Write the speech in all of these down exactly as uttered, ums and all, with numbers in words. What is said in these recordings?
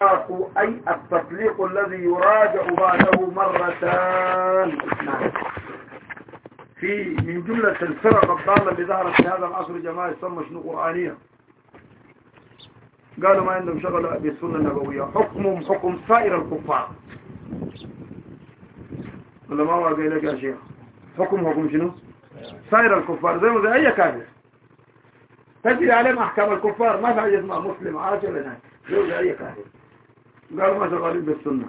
أي التطليق الذي يراجع بعده مرتان. في من جملة الفرق الضالة اللي ظهرت في هذا العصر جماعة يسمى شنو قرآنية، قالوا ما عندهم شغل بالسنة النبوية، حكمهم حكم سائر الكفار. ولا ما هو قايل لك يا شيخ حكم حكم شنو سائر الكفار، زي ما زي أي كافر تجري عليهم أحكام الكفار، ما في حاجة اسمها مسلم عاش ولا ناس، زي أي كافر. قالوا ما شغالين بالسنة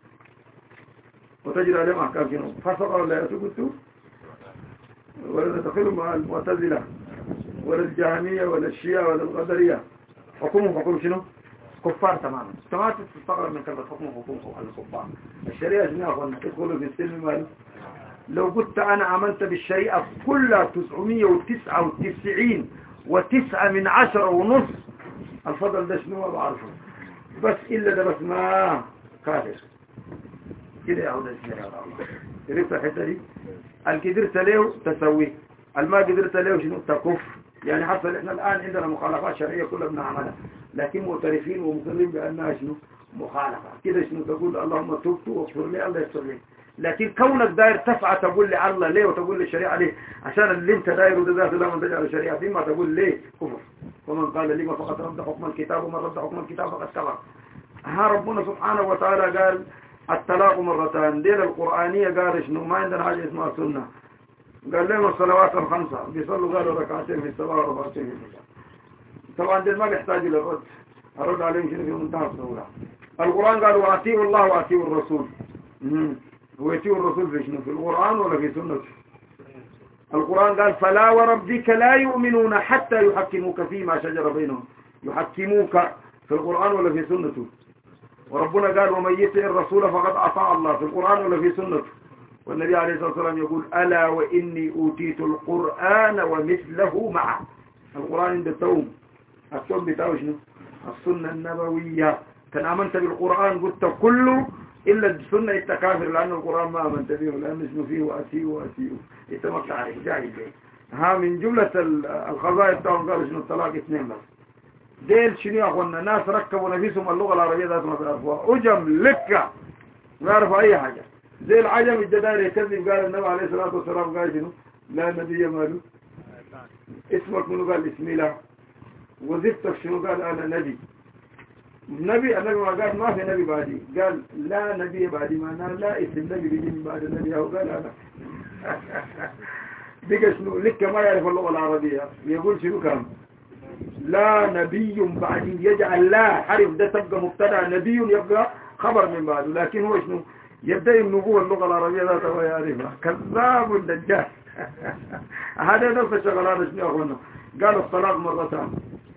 وتجري عليهم أحكام شنو فسق ولا يتوب ولا تدخلوا مع المعتزلة ولا الجهمية ولا الشيعة ولا القدرية، حكمهم حكم شنو كفار تماما. تماما تستغرب من كلمة حكم حكم الكفار. الشريعة شنو يا أخوانا تدخلوا في السلم ماله. لو قلت أنا عملت بالشريعة كلها تسعمية وتسعة وتسعين وتسعة من عشرة ونص، الفضل ده شنو ما بعرفه، بس إلا ده بس ما كافر كده يا عود الشريعة الله. عرفت الحتة دي؟ القدرت له تسويه، الما قدرت له شنو تكف. يعني حصل احنا الآن عندنا مخالفات شرعية كلها بنعملها، لكن معترفين ومقرين بأنها شنو مخالفة. كده شنو تقول اللهم تبت واغفر لي الله يغفر لي، لكن كونك داير تسعى تقول لي الله ليه وتقول لي الشريعة ليه، عشان اللي انت دايره ده ذات لا من تجعل الشريعة فيما تقول ليه كفر. ومن قال لي ما فقط رد حكم الكتاب ومن رد حكم الكتاب فقد كفر. ها ربنا سبحانه وتعالى قال الطلاق مرتان، دين القرآنية قال شنو ما عندنا حاجة اسمها سنة. قال لهم الصلوات الخمسة بيصلوا قالوا ركعتين في الصباح وركعتين في المساء. طبعا دين ما بيحتاج للرد، الرد عليهم شنو في منتهى السهولة. القرآن قال وأطيعوا الله وأطيعوا الرسول. ويطيعوا الرسول في شنو في القرآن ولا في سنة؟ القرآن قال فلا وربك لا يؤمنون حتى يحكموك فيما شجر بينهم. يحكموك في القرآن ولا في سنته؟ وربنا قال ومن يطع الرسول فقد أطاع الله في القرآن ولا في سنته؟ والنبي عليه الصلاة والسلام يقول ألا وإني أوتيت القرآن ومثله معه. القرآن عند التوم، التوم بتاعه شنو السنة النبوية. كان آمنت بالقرآن قلت كله إلا السنة التكافر، لأن القرآن ما آمنت به لأن اسمه فيه وأتيه وأتيه يتمكى عليه جاهل به. ها من جملة الخزائر بتاعهم قالوا شنو الطلاق اثنين بس. ديل شنو يا أخوانا ناس ركبوا نفسهم اللغة العربية ذات ما بيعرفوها، أجم لكة ما يعرفوا أي حاجة. زي العجم الجداري يكذب قال النبي عليه الصلاة والسلام قال شنو لا نبي ماله اسمك منو قال اسمي لا، وظيفتك شنو قال أنا نبي. نبي النبي ما قال ما في نبي بعدي، قال لا نبي بعدي، ما أنا لا اسم نبي بيجي من بعد النبي، هو قال أنا بقى شنو لك ما يعرف اللغة العربية. يقول شنو كان لا نبي بعدي، يجعل لا حرف ده تبقى مبتدا، نبي يبقى خبر من بعده، لكن هو شنو يبدأ النبوة اللغة العربية ذات ما يعرفها. كذاب دجال. هذا نفس الشغلات شنو يا أخوانا. قالوا الطلاق مرتان،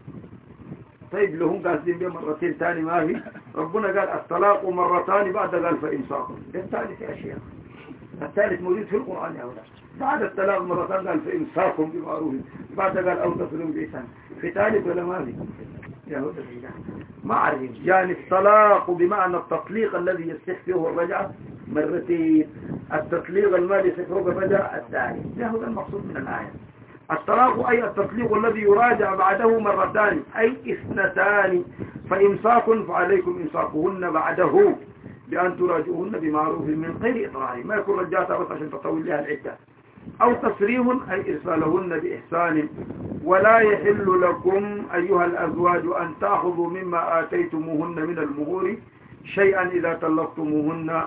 طيب لهم قاصدين بيه مرتين ثاني ما في. ربنا قال الطلاق مرتان بعد قال فإمساك. الثالث يا شيخ الثالث موجود في القرآن يا أولاد. بعد الطلاق مرتان قال فإمساكم بمعروف، بعد قال أو تسلم بإحسان. في ثالث ولا ما في يا هدى ما أعرف. يعني الطلاق بمعنى التطليق الذي يصح فيه الرجعة مرتين، التطليق المالي يصح فيه الرجعة الثاني. ده هو المقصود من الآية. الطلاق أي التطليق الذي يراجع بعده مرتان أي اثنتان. فإمساك فعليكم إمساكهن بعده بأن تراجعوهن بمعروف من غير إضرار، ما يكون رجعتها بس عشان تطول لها العدة. أو تسريح أي إرسالهن بإحسان. ولا يحل لكم أيها الأزواج أن تأخذوا مما آتيتموهن من المهور شيئا إذا طلقتموهن.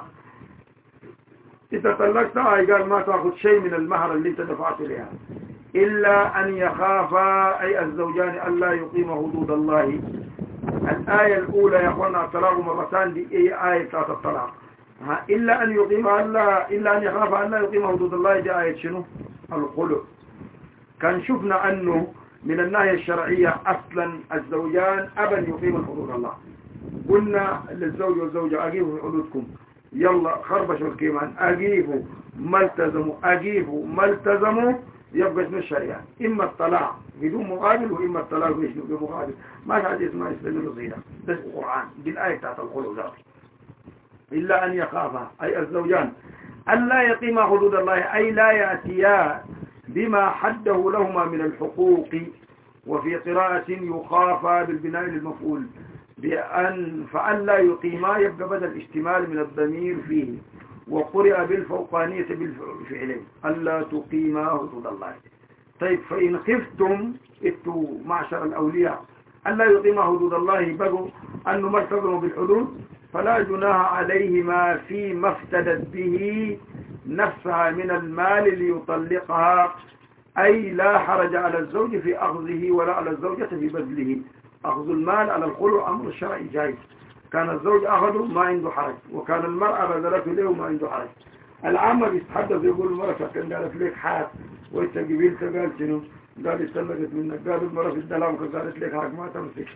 إذا طلقت أي قال ما تأخذ شيء من المهر اللي انت دفعت لها، إلا أن يخافا أي الزوجان ألا يقيم حدود الله. الآية الأولى يا أخوانا الطلاق مرتان دي أي آية بتاعت الطلاق. إلا أن يقيم ألا إلا أن يخاف أن لا يقيم حدود الله دي آية شنو الخلق. كان شفنا أنه من الناحية الشرعية أصلا الزوجان أبا يقيم حدود الله. قلنا للزوج والزوجة أجيبوا حدودكم، يلا خربشوا الكيمان أجيبوا ما التزموا أجيبوا ما التزموا، يبقى اسم الشريعة إما الطلاق بدون مقابل وإما الطلاق بمقابل. ما في حاجة اسمها إسلام الغيرة، ده القرآن بالآية بتاعت الخلق ذات. إلا أن يخافا أي الزوجان ألا يقيم حدود الله أي لا يأتيا بما حده لهما من الحقوق. وفي قراءة يخافا بالبناء للمفعول بأن فأن لا يقيما يبقى بدل اشتمال من الضمير فيه، وقرئ بالفوقانية بالفعلين ألا تقيما حدود الله. طيب فإن خفتم إتوا معشر الأولياء ألا يقيما حدود الله بقوا أنه ما التزموا بالحدود فلا جناح عليهما فيما افتدت به نفسها من المال ليطلقها، أي لا حرج على الزوج في أخذه ولا على الزوجة في بذله. أخذ المال على الخلع أمر الشرعي جائز، كان الزوج أخذه ما عنده حرج، وكان المرأة بذلته له ما عنده حرج. العامة بيتحدث يقول المرأة كان قالت لك حاج وانت قبيلت قال شنو؟ قال استلقت منك، قال المرأة في الدلام قالت لك حاج ما تمسك.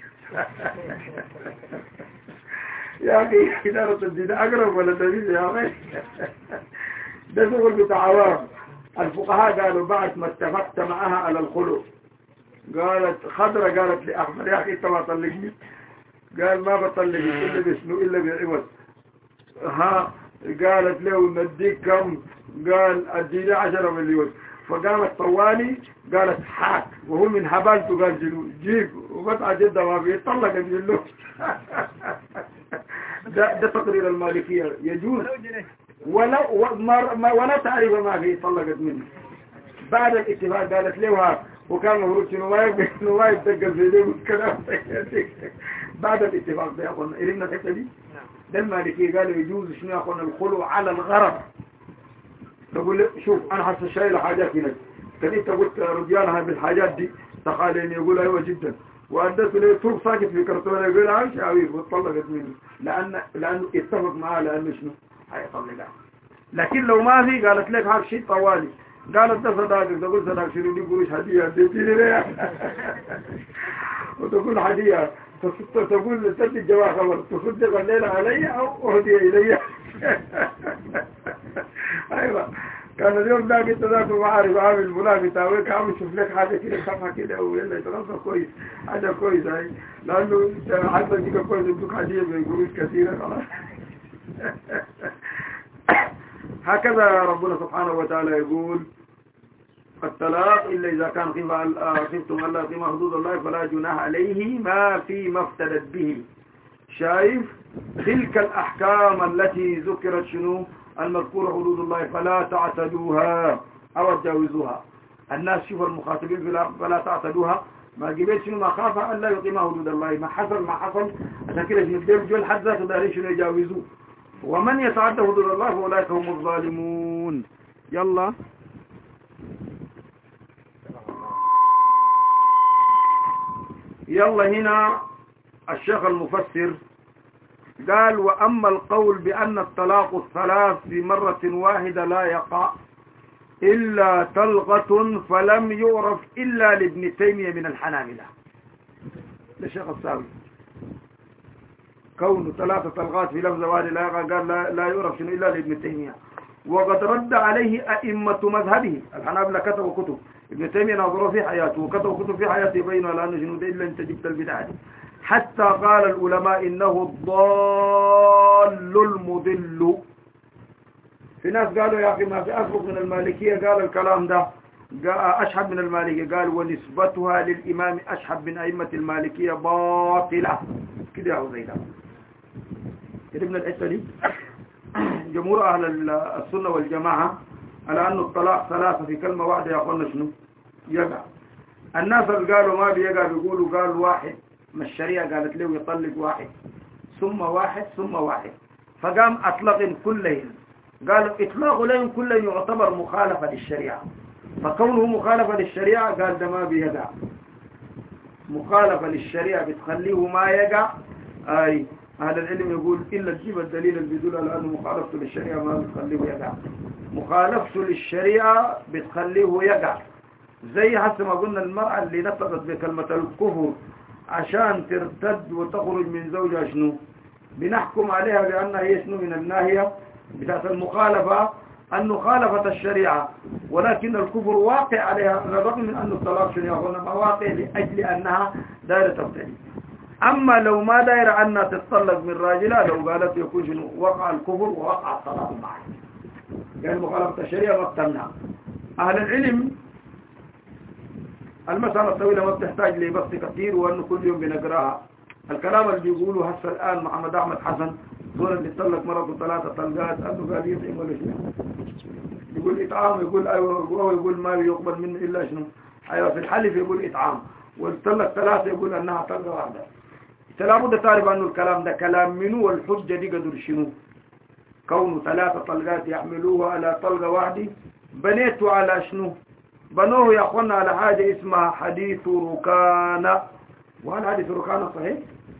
يا أخي إدارة الدين أقرب ولا دليل يا أخي؟ ده شغل بتاع عوام. الفقهاء قالوا بعد ما اتفقت معها على الخلو، قالت خضرة قالت لي أحمد يا أخي أنت ما طلقني، قال ما بطلقك إلا بشنو إلا بعوض. ها قالت له نديك كم؟ قال اديني عشرة مليون. فقامت طوالي قالت حاك وهو من حبالته قال جنو جيب وقطع جدة ما فيه طلق له. ده, ده تقرير المالكية يجوز ولا ولا تعرف ما فيه طلقت منه. بعد الاتفاق قالت له وكان مفروض شنو ما يبقى انه ما يتدقل في ايديه والكلام. بعد الاتفاق ده يا اخوانا قرينا الحته دي. ده المالكية قالوا يجوز شنو يا اخوانا الخلو على الغرض. تقول شوف انا حاسس شايله حاجات هنا، كان انت قلت رجالها بالحاجات دي تخاليني، يقول ايوه جدا، وادته له طرق ساكت في كرتونه يقول عايش عويل واتطلقت منه لان لانه اتفق معاه لانه شنو هيطلقها. لكن لو ما في قالت لك هذا شيء طوالي، قالت ده صداقك، تقول صداق شنو دي قروش هديه اديتيني ليه؟ وتقول هديه تقول تدي الجواب خبر تصدق الليله علي او اهدي الي. ايوه كان اليوم ده قلت ذاك ما عارف عامل فلان بتاويك عامل شوف لك حاجه كده سمعه كده ويلا يتغذى كويس، حاجه كويس هاي لانه انت حتى ديك كويس ادوك هديه بقروش كثيره خلاص. هكذا ربنا سبحانه وتعالى يقول الطلاق إلا إذا كان خفتم ألا يقيم حدود الله فلا جناح عليه ما فيما افتدت به. شايف تلك الأحكام التي ذكرت شنو المذكورة حدود الله فلا تعتدوها أو تجاوزوها. الناس شوف المخاطبين فلا تعتدوها ما قبل شنو ما خاف ألا يقيم حدود الله، ما حصل ما حصل عشان كده شنو جول حد ذاته دارين شنو يجاوزوه. ومن يتعدى حدود الله فأولئك هم الظالمون. يلا يلا هنا الشيخ المفسر قال وأما القول بأن الطلاق الثلاث في مرة واحدة لا يقع إلا طلقة فلم يعرف إلا لابن تيمية من الحنابلة. للشيخ الساوي كون ثلاثة طلقات في لفظ واحد لا يقع، قال لا, لا يعرف شنو إلا لابن تيمية. وقد رد عليه أئمة مذهبه الحنابلة كتبوا كتب، ابن تيمية نظروا في حياته وكتبوا كتب في حياته يبينوا لأنه شنو ده إلا أنت جبت البدعة دي. حتى قال العلماء إنه الضال المضل. في ناس قالوا يا أخي ما في أسبق من المالكية قال الكلام ده أشحب من المالكية، قال ونسبتها للإمام أشحب من أئمة المالكية باطلة كده يا زي ده. ابن الحتة دي جمهور أهل السنة والجماعة على أن الطلاق ثلاثة في كلمة واحدة يا أخوانا شنو يقع. الناس اللي قالوا ما بيقع بيقولوا قال واحد، ما الشريعة قالت له يطلق واحد ثم واحد ثم واحد، فقام أطلق كلهم. قالوا إطلاق لهم كلهم يعتبر مخالفة للشريعة، فكونه مخالفة للشريعة قال ده ما بيقع. مخالفة للشريعة بتخليه ما يقع. أي أهل العلم يقول إلا تجيب الدليل اللي بيدل على أنه مخالفته للشريعة ما بتخليه يقع. مخالفته للشريعة بتخليه يقع. زي حسب ما قلنا المرأة اللي نطقت بكلمة الكفر عشان ترتد وتخرج من زوجها شنو بنحكم عليها بأنها هي شنو من الناهية بتاعت المخالفة أنه خالفت الشريعة، ولكن الكفر واقع عليها بالرغم من أن الطلاق شنو يقولنا ما واقع لأجل أنها دائرة تبتلي. أما لو ما دائرة أنها تتطلق من راجلها لو قالت يكون شنو وقع الكفر ووقع الطلاق معه، يعني مخالفة الشريعة ما بتمنع. أهل العلم المسألة الطويلة ما بتحتاج لبسط كثير وأنه كل يوم بنقراها الكلام اللي بيقولوا هسه الآن محمد أحمد حسن دول اللي طلق مرته ثلاثة طلقات أنه قال يطعم ولا شنو؟ يقول إطعام، يقول أيوه، ويقول ما يقبل منه إلا شنو؟ أيوه في الحلف يقول إطعام، والطلق ثلاثة يقول أنها طلقة واحدة. لابد تعرف أنه الكلام ده كلام منه، والحجة دي قدر شنو؟ كونه ثلاثة طلقات يحملوها على طلقة واحدة، بنيته على شنو؟ بنوه يا أخوانا على حاجة اسمها حديث ركانة. وهل حديث ركانة صحيح؟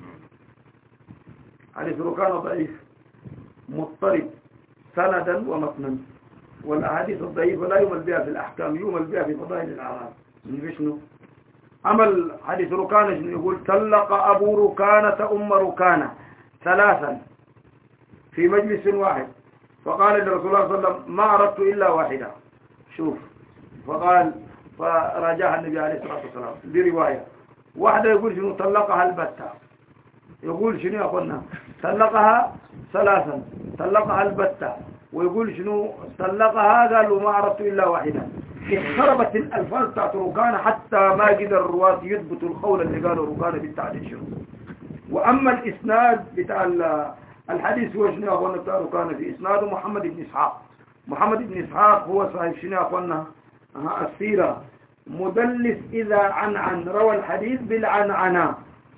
حديث ركانة ضعيف مضطرب سندا ومتنا، والأحاديث الضعيفة لا يمل بها في الأحكام، يمل بها في فضائل الأعمال. من شنو؟ عمل حديث ركانة شنو يقول؟ طلق أبو ركانة أم ركانة ثلاثا في مجلس واحد، فقال لرسول الله صلى الله عليه وسلم ما أردت إلا واحدة. شوف، فقال فراجعها النبي عليه الصلاة والسلام برواية واحدة يقول شنو؟ طلقها البتة. يقول شنو يا أخوانا؟ طلقها ثلاثا، طلقها البتة. ويقول شنو؟ طلقها قال وما أردت إلا واحدة. اضطربت الألفاظ بتاعت ركانة حتى ما قدر الرواة يثبتوا القول اللي قالوا ركانة بالتعديل شنو. وأما الإسناد بتاع الحديث هو شنو يا أخوانا؟ بتاع ركانة في إسناده محمد بن إسحاق. محمد بن إسحاق هو صاحب شنو يا أخوانا؟ السيرة، مدلس إذا عنعن، روى الحديث بالعنعنة.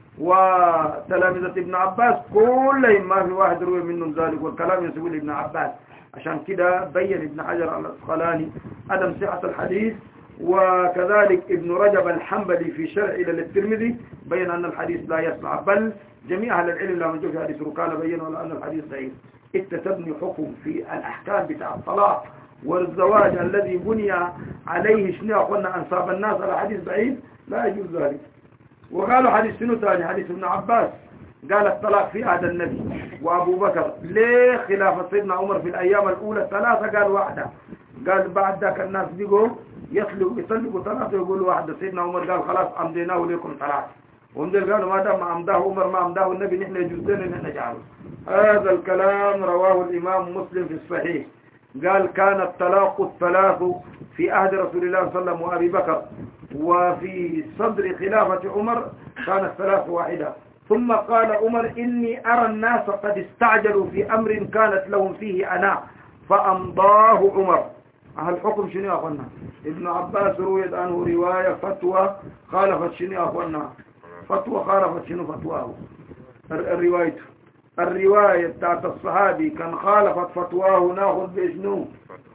وتلامذة ابن عباس كلهم ما في واحد روي منهم ذلك، والكلام ينسبه لابن عباس. عشان كده بين ابن حجر العسقلاني عدم صحة الحديث، وكذلك ابن رجب الحنبلي في شرح إلى الترمذي بين أن الحديث لا يسمع، بل جميع أهل العلم لما جاء في حديث ركانة بينوا أن الحديث ضعيف. انت تبني حكم في الأحكام بتاع الطلاق والزواج الذي بني عليه شنو قلنا أنصاب الناس على حديث ضعيف، لا يجوز ذلك. وقالوا حديث شنو ثاني؟ حديث ابن عباس قال الطلاق في عهد النبي وأبو بكر، ليه خلافة سيدنا عمر في الأيام الأولى ثلاثة قال واحدة، قال بعد ذاك الناس بيقوا يطلقوا يطلقوا ثلاثة يقولوا واحدة. سيدنا عمر قال خلاص أمديناه لكم ثلاثة، وهم قالوا ما دام أمداه عمر ما أمداه النبي نحن يجوز لنا نحن نجعله. هذا الكلام رواه الإمام مسلم في الصحيح، قال كان الطلاق الثلاث في عهد رسول الله صلى الله عليه وسلم وأبي بكر، وفي صدر خلافة عمر كانت ثلاث واحدة. ثم قال عمر إني أرى الناس قد استعجلوا في أمر كانت لهم فيه أنا فأمضاه عمر. أهل الحكم شنو يا أخوانا؟ ابن عباس رويت عنه رواية فتوى خالفت شنو يا أخوانا؟ فتوى خالفت شنو فتواه؟ الرواية الرواية بتاعت الصحابي كان خالفت فتواه ناخذ بشنو؟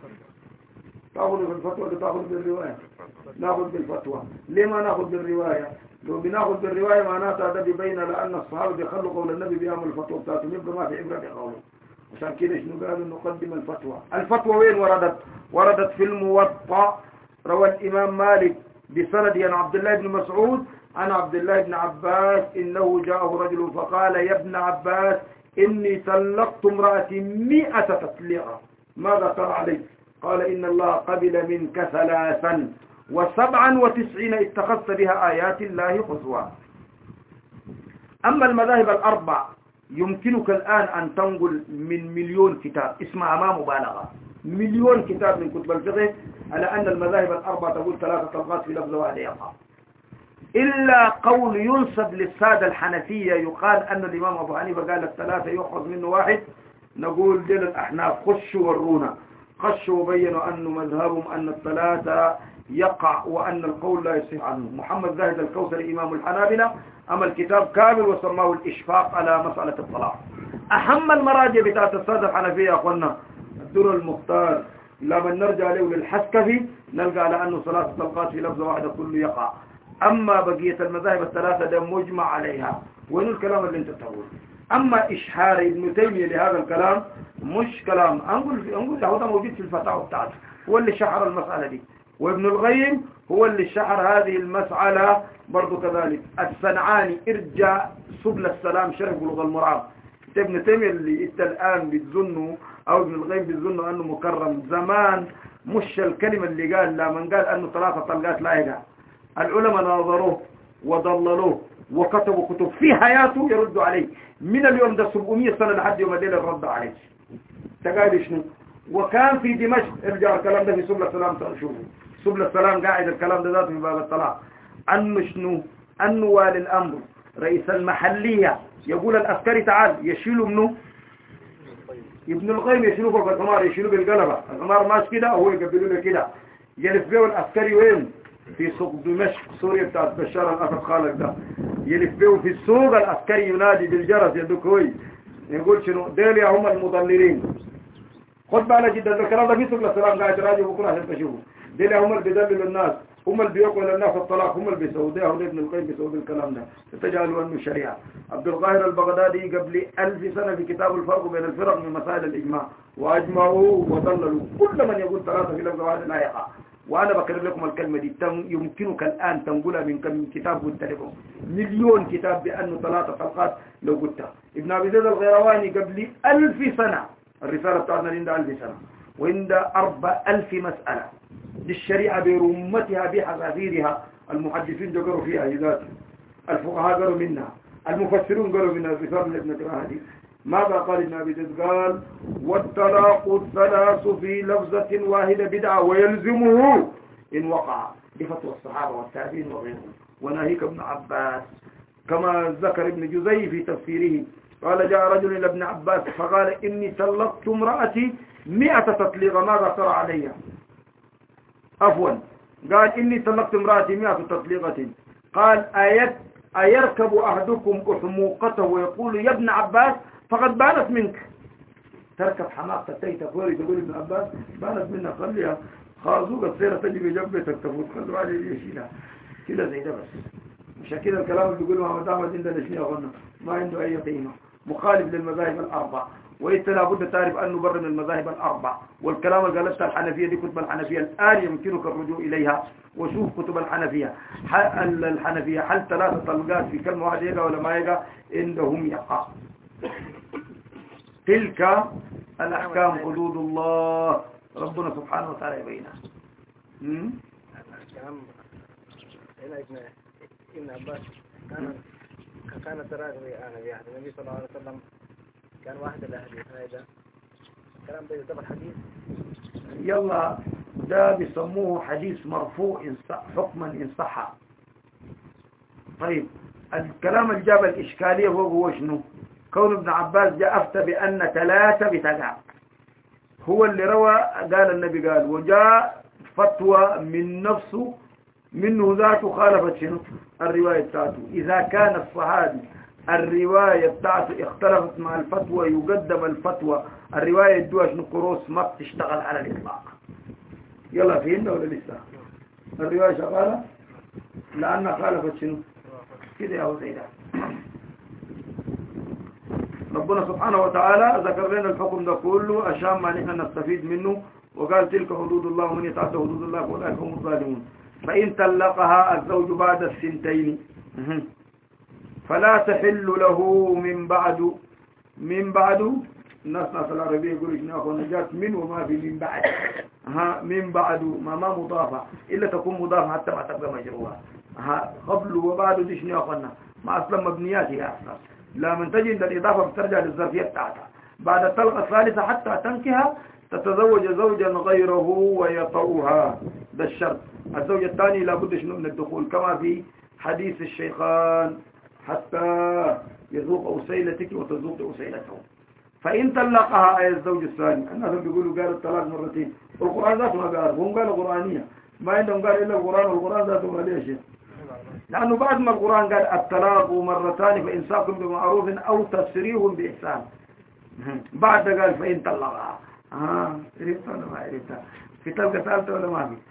تاخذ بالفتوى تاخذ بالرواية؟ ناخذ بالفتوى. ليه ما ناخذ بالرواية؟ لو بناخذ بالرواية معناتها ده بيبين لأن الصحابة بيخلوا قول النبي بيعمل الفتوى بتاعتهم، يبقى ما في عبرة بقوله. عشان كده شنو قالوا؟ نقدم الفتوى. الفتوى وين وردت؟ وردت في الموطأ، روى الإمام مالك بسند عن عبد الله بن مسعود عن عبد الله بن عباس إنه جاءه رجل فقال يا ابن عباس إني طلقت امرأتي مئة تطليقة، ماذا ترى عليك؟ قال إن الله قبل منك ثلاثا وسبعا وتسعين اتخذت بها آيات الله خزوا. أما المذاهب الأربع يمكنك الآن أن تنقل من مليون كتاب، اسمع ما مبالغة، مليون كتاب من كتب الفقه على أن المذاهب الأربع تقول ثلاثة طلقات في لفظ واحد يقع، إلا قول ينسب للسادة الحنفية يقال أن الإمام أبو حنيفة قال الثلاثة يأخذ منه واحد. نقول دين الأحناف خشوا ورونا، خشوا وبينوا أن مذهبهم أن الثلاثة يقع وأن القول لا يصح عنه. محمد زاهد الكوثري إمام الحنابلة عمل كتاب كامل وسماه الإشفاق على مسألة الطلاق. أهم المراجع بتاعت السادة الحنفية يا أخوانا الدر المختار، لما نرجع له للحسكفي نلقى على أنه ثلاث طلقات في لفظة واحدة كله يقع. أما بقية المذاهب الثلاثة ده مجمع عليها. وين الكلام اللي انت تقول؟ أما إشحار ابن تيمية لهذا الكلام مش كلام، أنقول أنقول له هذا موجود في الفتاوى بتاعته، هو اللي شحر المسألة دي. وابن القيم هو اللي شحر هذه المسألة برضو كذلك. الصنعاني ارجع سبل السلام شرح بلوغ المرام. ابن تيمية اللي انت الآن بتظنه أو ابن القيم بتظنه أنه مكرم، زمان مش الكلمة اللي قال لا من قال أنه ثلاثة طلقات لا يقع. العلماء ناظروه وضللوه وكتبوا كتب في حياته يردوا عليه. من اليوم ده سبعمية سنة لحد يوم الليلة الرد عليه. تقال شنو؟ وكان في دمشق، ارجع الكلام ده في سبل السلام تشوفوا، سبل السلام قاعد الكلام ده ذاته في باب الطلاق. أنه شنو؟ أنه والي الأمر رئيس المحلية يقول العسكري تعال يشيله منه ابن القيم يشيله فوق الحمار يشيله بالقلبة الحمار ماشي كده وهو يقبلوا له كده يلف بيه العسكري وين في سوق دمشق سوريا بتاعت بشار الأسد خالق ده يلف بيه في السوق العسكري ينادي بالجرس يدوك هوي يقول شنو ديل يا هم المضللين خد بالك جدا الكلام ده في سوق السلام قاعد راجع بكره عشان تشوفه ديل هم اللي بيدللوا الناس هم اللي بيقولوا للناس الطلاق هم اللي بيسووا ده ابن القيم بيسووا الكلام ده تجعلوا انه شريعه عبد القاهر البغدادي قبل ألف سنه في كتاب الفرق بين الفرق من مسائل الاجماع واجمعوا وضللوا كل من يقول ثلاثه في لفظ واحد لا يقع وانا بكرر لكم الكلمه دي يمكنك الان تنقلها من كم كتاب قلت لكم مليون كتاب بانه ثلاثه طلقات لو قلتها ابن ابي زيد الغيرواني قبل ألف سنه الرساله بتاعتنا عندها ألف سنه وعند أربع ألف مساله للشريعة برمتها بحذافيرها المحدثين جو قالوا فيها ذات الفقهاء قالوا منها المفسرون قالوا منها الرسالة لابن هذه ماذا قال ابن أبي زيد قال والطلاق الثلاث في لفظة واحدة بدعة ويلزمه إن وقع بفتوى الصحابة والتابعين وغيرهم وناهيك ابن عباس كما ذكر ابن جزي في تفسيره قال جاء رجل إلى ابن عباس فقال إني طلقت امرأتي مئة تطليق ماذا ترى علي عفوا قال إني طلقت امرأتي مئة تطليقة قال آيات أيركب أحدكم أحموقته ويقول يا ابن عباس فقد بانت منك تركب حماقة تيتا فوري تقول ابن عباس بانت منك خليها خازوقة السيرة تجي بجنبتك تفوت خلوا علي يشيلها كده زي ده بس مش كده الكلام اللي بيقوله محمد أحمد عندنا شنو قلنا ما عنده أي قيمة مخالف للمذاهب الأربع وإنت لابد تعرف أن نبرر من المذاهب الأربع والكلام اللي قالتها الحنفية دي كتب الحنفية الآن يمكنك الرجوع إليها وشوف كتب الحنفية الحنفية هل ثلاثة طلقات في كلمة واحدة يقع ولا ما يقع عندهم يقع تلك الأحكام حدود الله ربنا سبحانه وتعالى يبينها الأحكام هنا ابن ابن عباس كان كان تراجع يعني النبي صلى الله عليه وسلم كان واحد الأحاديث هذا الكلام ده يعتبر حديث يلا ده بيسموه حديث مرفوع إن حكما إن صح طيب الكلام اللي جاب الإشكالية هو هو شنو كون ابن عباس جاء أفتى بأن ثلاثة بتقع هو اللي روى قال النبي قال وجاء فتوى من نفسه منه ذاته خالفت شنو الرواية بتاعته إذا كان الصحابي الرواية بتاعته اختلفت مع الفتوى يقدم الفتوى الرواية يدوها شنو قروس ما بتشتغل على الإطلاق يلا فهمنا ولا لسه الرواية شغالة لأنها خالفت شنو كده يا زي ده ربنا سبحانه وتعالى ذكر لنا الحكم ده كله عشان ما نحن نستفيد منه وقال تلك حدود الله ومن يتعدى حدود الله فأولئك هم الظالمون فإن طلقها الزوج بعد السنتين فلا تحل له من بعد من بعد الناس في العربية يقول إنه أخو نجات من وما في من بعد ها من بعد ما ما مضافة إلا تكون مضافة حتى ما تبقى مجروها ها قبل وبعد دي شنو أخونا ما أصلا مبنيات هي أصلا لا من تجد الإضافة بترجع للظرفية بتاعتها بعد الطلقة الثالثة حتى تنكها تتزوج زوجا غيره ويطؤها ده الشرط الزوج الثاني لابد شنو من الدخول كما في حديث الشيخان حتى يذوق أسيلتك وتذوق أسيلته فإن طلقها أي الزوج الثاني الناس بيقولوا قال الطلاق مرتين والقرآن ذاته ما قال هم قالوا قرآنية ما عندهم قال إلا القرآن والقرآن ذاته ما ليه شيء لأنه بعد ما القرآن قال الطلاق مرتان فإمساك بمعروف أو تسريح بإحسان بعد قال فإن طلقها ها عرفت ولا ما عرفتها في طلقة ثالثة ولا ما في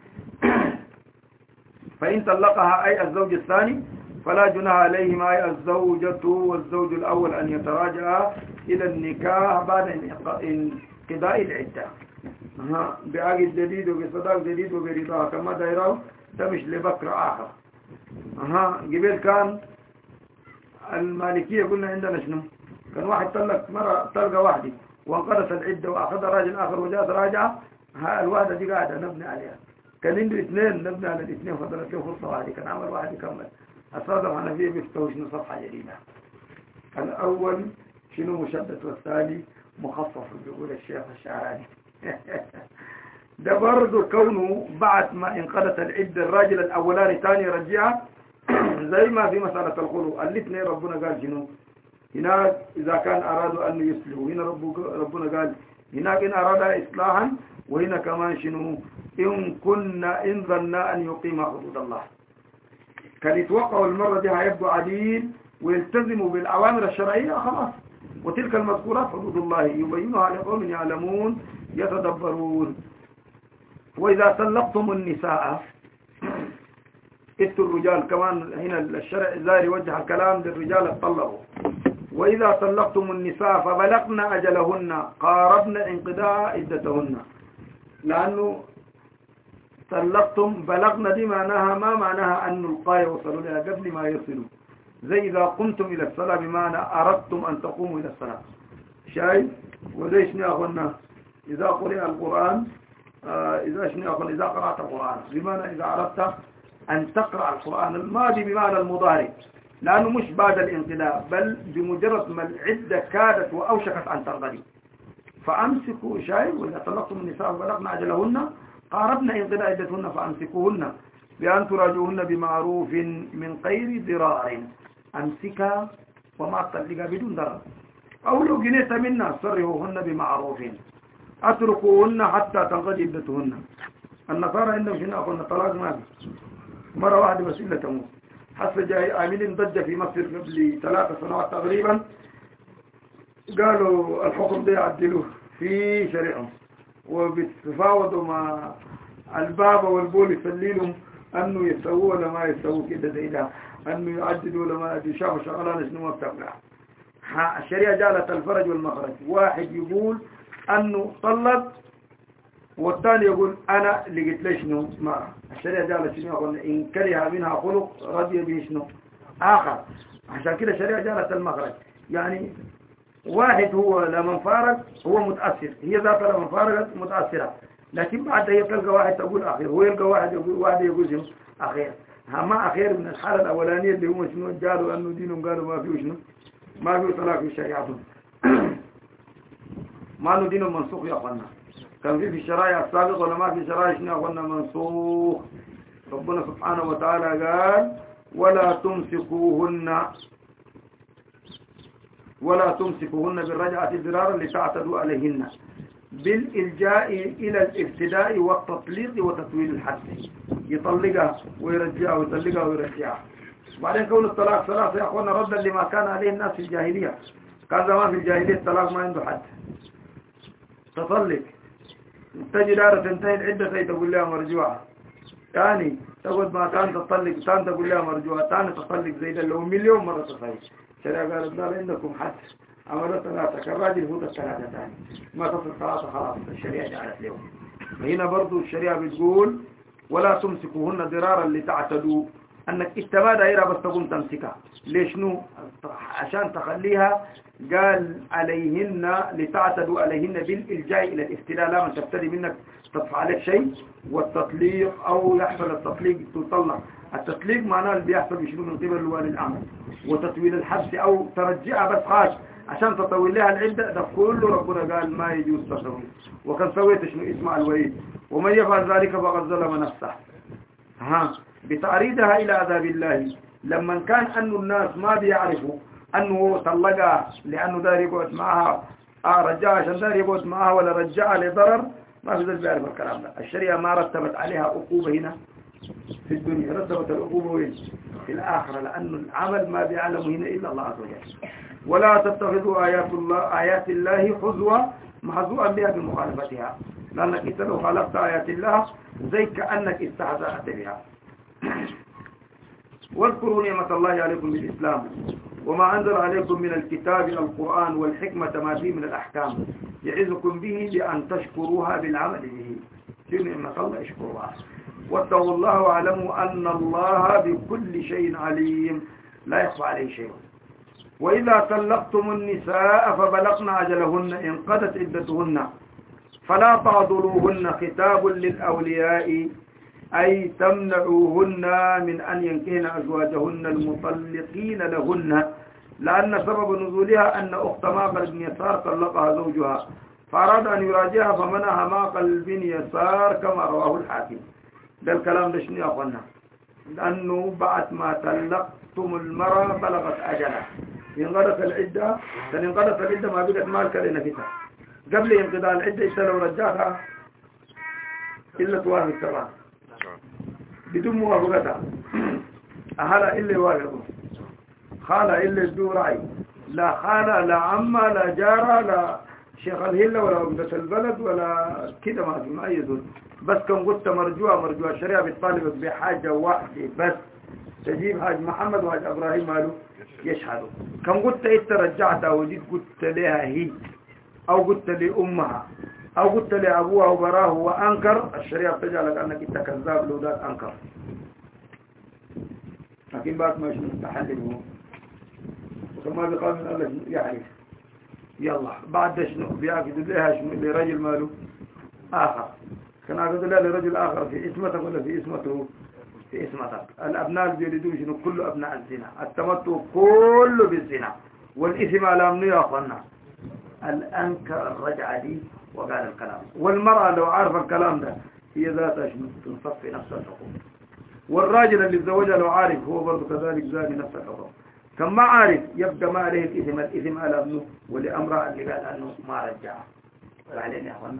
فإن طلقها أي الزوج الثاني فلا جناح عليهما أي الزوجة والزوج الأول أن يتراجعا إلى النكاح بعد انقضاء العدة ها بعقد جديد وبصداق جديد وبرضاها كما دايروا ده مش لبكر آخر ها قبل كان المالكية قلنا عندنا شنو كان واحد طلق مرة طلقة واحدة وانقضت العدة وأخذها راجل آخر وجاءت راجعة ها الواحدة دي قاعدة نبني عليها كان عنده اثنين نبني على الاثنين فضلت له فرصة واحدة كان عمل واحد يكمل الصادق الحنفية بيفتحوا شنو صفحة جديدة الأول شنو مشدد والثاني مخفف بيقول الشيخ الشعراني ده برضه كونه بعد ما انقضت العدة الراجل الأولاني ثاني رجعها زي ما في مسألة الخلو الاثنين ربنا قال شنو هناك إذا كان أرادوا أن يصلحوا هنا ربنا قال هناك إن أراد إصلاحا وهنا كمان شنو إن كنا إن ظنا أن يقيم حدود الله كان يتوقعوا المرة دي هيبدو عديل ويلتزموا بالأوامر الشرعية خلاص وتلك المذكورات حدود الله يبينها لقوم يعلمون يتدبرون وإذا طلقتم النساء اتوا الرجال كمان هنا الشرع الزاهر يوجه الكلام للرجال الطلقوا وإذا طلقتم النساء فبلغن أجلهن قاربن انقضاء عدتهن لأنه طلقتم بلغن دي معناها ما معناها أن القاية وصلوا لها قبل ما يصلوا زي إذا قمتم إلى الصلاة بمعنى أردتم أن تقوموا إلى الصلاة شايف وزي شنو أخونا إذا قرأ القرآن آه إذا شنو أخونا إذا قرأت القرآن بمعنى إذا أردت أن تقرأ القرآن الماضي بمعنى المضارع لأنه مش بعد الانقضاء بل بمجرد ما العدة كادت وأوشكت أن تنقضي فأمسكوا شايف وإذا طلقتم النساء وبلغن أجلهن قاربن انقضاء عدتهن فأمسكوهن بأن تراجعوهن بمعروف من غير ضرار أمسكها وما تطلقها بدون ضرر أو لو جنيت منا صرهوهن بمعروف أتركوهن حتى تنقضي عدتهن النصارى عندهم شنو أخونا طلاق ما في مرة واحدة بس إلا تموت حتى جاي عاملين ضجة في مصر قبل ثلاث سنوات تقريبا قالوا الحكم ده يعدلوه في شريعهم وبيتفاوضوا مع البابا والبول يسليلهم أنه يسووا ولا ما يسووا كده زي ده أنه يعدلوا ولا ما يشافوا شغلان شنو ما بتقنع الشريعة جعلت الفرج والمخرج واحد يقول أنه طلق والثاني يقول أنا لقيت لي شنو ما الشريعة جعلت شنو يقول إن كره منها خلق رضي به شنو آخر عشان كده الشريعة جعلت المخرج يعني واحد هو لما فارق هو متأثر هي ذاتها لما فارقت متأثرة لكن بعد هي تلقى واحد تقول أخير هو يلقى واحد يقول واحد يقول شنو أخير ما أخير من الحالة الأولانية اللي هم شنو قالوا أنه دينهم قالوا ما فيه شنو ما فيه طلاق في شريعتهم ما أنه دينهم منسوخ يا أخوانا كان في في الشرائع السابقة ولا ما في شرائع شنو يا أخوانا منسوخ ربنا سبحانه وتعالى قال ولا تمسكوهن ولا تمسكوهن بالرجعة ضرارا لتعتدوا عليهن بالإلجاء إلى الافتداء والتطليق وتطويل الحد يطلقها ويرجعها ويطلقها ويرجعها بعدين كون الطلاق ثلاثة يا أخوانا ردا لما كان عليه الناس في الجاهلية كان زمان في الجاهلية الطلاق ما عنده حد تطلق تجي دارة تنتهي العدة تقول لها مرجوعة ثاني تقول ما كان تطلق ثاني تقول لها مرجوعة ثاني تطلق زي ده لو مليون مرة تصحيح الشريعة قالت لا عندكم حد أمرت ثلاثة كالراجل هو الثلاثة ثاني ما تصل ثلاثة خلاص الشريعة جعلت لهم هنا برضو الشريعة بتقول ولا تمسكوهن ضرارا لتعتدوا أنك استمع دائرة بس تقوم تمسكها ليش نو عشان تخليها قال عليهن لتعتدوا عليهن بالإلجاء إلى الافتداء لا من تبتدي منك تدفع عليك شيء والتطليق أو يحصل التطليق تطلق التطليق معناه اللي بيحصل بشنو من قبل الوالي الأمر وتطويل الحبس أو ترجعها بس خاش عشان تطول لها العدة ده كله ربنا قال ما يجوز تسوي وكان سويت شنو اسمع الوعيد ومن يفعل ذلك فقد ظلم نفسه ها بتعريضها إلى عذاب الله لما كان أن الناس ما بيعرفوا أنه طلقها لأنه دار يقعد معها آه رجعها عشان دار يقعد معها ولا رجعها لضرر ما في ذلك بيعرف الكلام ده الشريعة ما رتبت عليها عقوبة هنا في الدنيا رتبت العقوبة وين في الآخرة لأن العمل ما بيعلم هنا إلا الله عز وجل ولا تتخذوا آيات الله آيات الله حزوا محزوءا بها بمخالفتها لأنك إذا لو خالفت آيات الله زي كأنك استهزأت بها واذكروا نعمة الله عليكم بالإسلام وما أنزل عليكم من الكتاب القرآن والحكمة ما فيه من الأحكام يعظكم به لأن تشكروها بالعمل به شو نعمة الله اشكروها واتقوا الله واعلموا أن الله بكل شيء عليم لا يخفى عليه شيء وإذا طلقتم النساء فبلغن أجلهن انقضت عدتهن فلا تعضلوهن خطاب للأولياء أي تمنعوهن من أن ينكهن أزواجهن المطلقين لهن لأن سبب نزولها أن أخت معقل بن يسار طلقها زوجها فأراد أن يراجعها فمنعها معقل بن يسار كما رواه الحاكم ده الكلام ده شنو يا أخوانا لأنه بعد ما طلقتم المرأة بلغت أجلها انقضت العدة فانقضت العدة ما بقت مالك لنفسها قبل انقضاء العدة إنت لو رجعتها إلا توافق طبعا بدون موافقتها أهلا إلا يوافقوا خالة إلا يدو رأي لا خالة لا عمة لا جارة لا شيخ الهلة ولا عمدة البلد ولا كده ما في ما يدون بس كم قلت مرجوة مرجوة الشريعة بتطالبك بحاجة واحدة بس تجيب حاج محمد وحاج إبراهيم ماله يشهدوا كم قلت إنت رجعتها وجيت قلت لها هي أو قلت لأمها أو قلت لأبوها وبراه وأنكر الشريعة تجعلك أنك إنت كذاب لو ذات أنكر لكن بعد ما يشوف التحلل هو وكما بقال من الله يعرف يلا بعد شنو بيأكد لها شنو لرجل ماله آخر كان أقول لها لرجل آخر في اسمتك ولا في اسمته في اسمتك الأبناء اللي بيريدون شنو كل أبناء الزنا التمتع كله بالزنا والإثم على منه يا أخوانا الأنكر الرجعة دي وقال الكلام والمرأة لو عارف الكلام ده هي ذاتها شنو تنصف في نفس الحقوق والراجل اللي تزوجها لو عارف هو برضه كذلك زاني نفس الحقوق كم ما عارف يبقى ما عليه الإثم الإثم على ابنه ولأمرأة اللي قال أنه ما رجعها بعدين يا أخوانا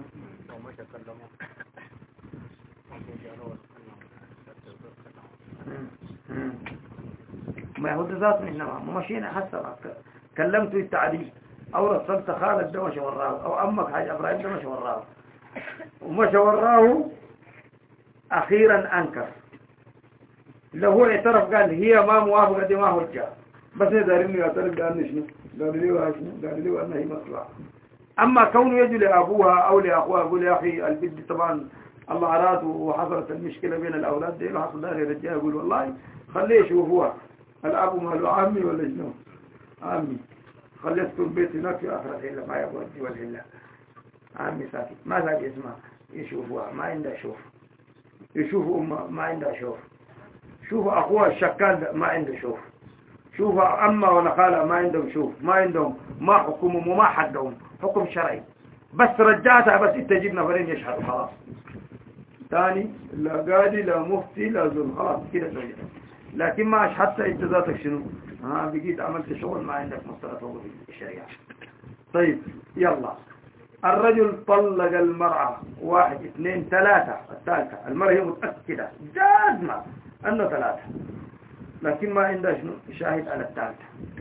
ما يهود ذات من إنما ماشيين حسب كلمت التعديل أو رسلت خالد ده مش وراه أو أمك حاج إبراهيم ده مش وراه ومش وراه أخيرا أنكر لو هو اعترف قال هي ما موافقة دي ما هو الجاء بس يدار إنه يعترف قال شنو قال لي وشنو قال لي أنها هي مصلحة أما كونه يجي لأبوها أو لأخوها يقول يا أخي البنت طبعا الله أراد وحصلت المشكلة بين الأولاد دي له حصل داري رجال يقول والله خليه يشوفوها الأب ماله عمي ولا شنو عمي خليت البيت هناك في آخر الحلة ما يبغى الجوال الحلة عمي ساكت ما لاقي اسمها يشوفوها ما عندها شوف يشوفوا أمها ما عندها شوف شوفوا أخوها الشكال ما عنده شوف شوفوا أما ولا خالة ما عندهم شوف ما عندهم ما حكمهم وما حدهم حكم شرعي بس رجعتها بس انت جيب نفرين يشهدوا خلاص ثاني لا قاضي لا مفتي لا ظلم خلاص كده زوجتك لكن ما أشهدت انت ذاتك شنو ها بقيت عملت شغل ما عندك مصطلح حقوق الشريعة طيب يلا الرجل طلق المرأة واحد اثنين ثلاثة الثالثة المرأة هي متأكدة جازمة أنه ثلاثة لكن ما عندها شنو شاهد على الثالثة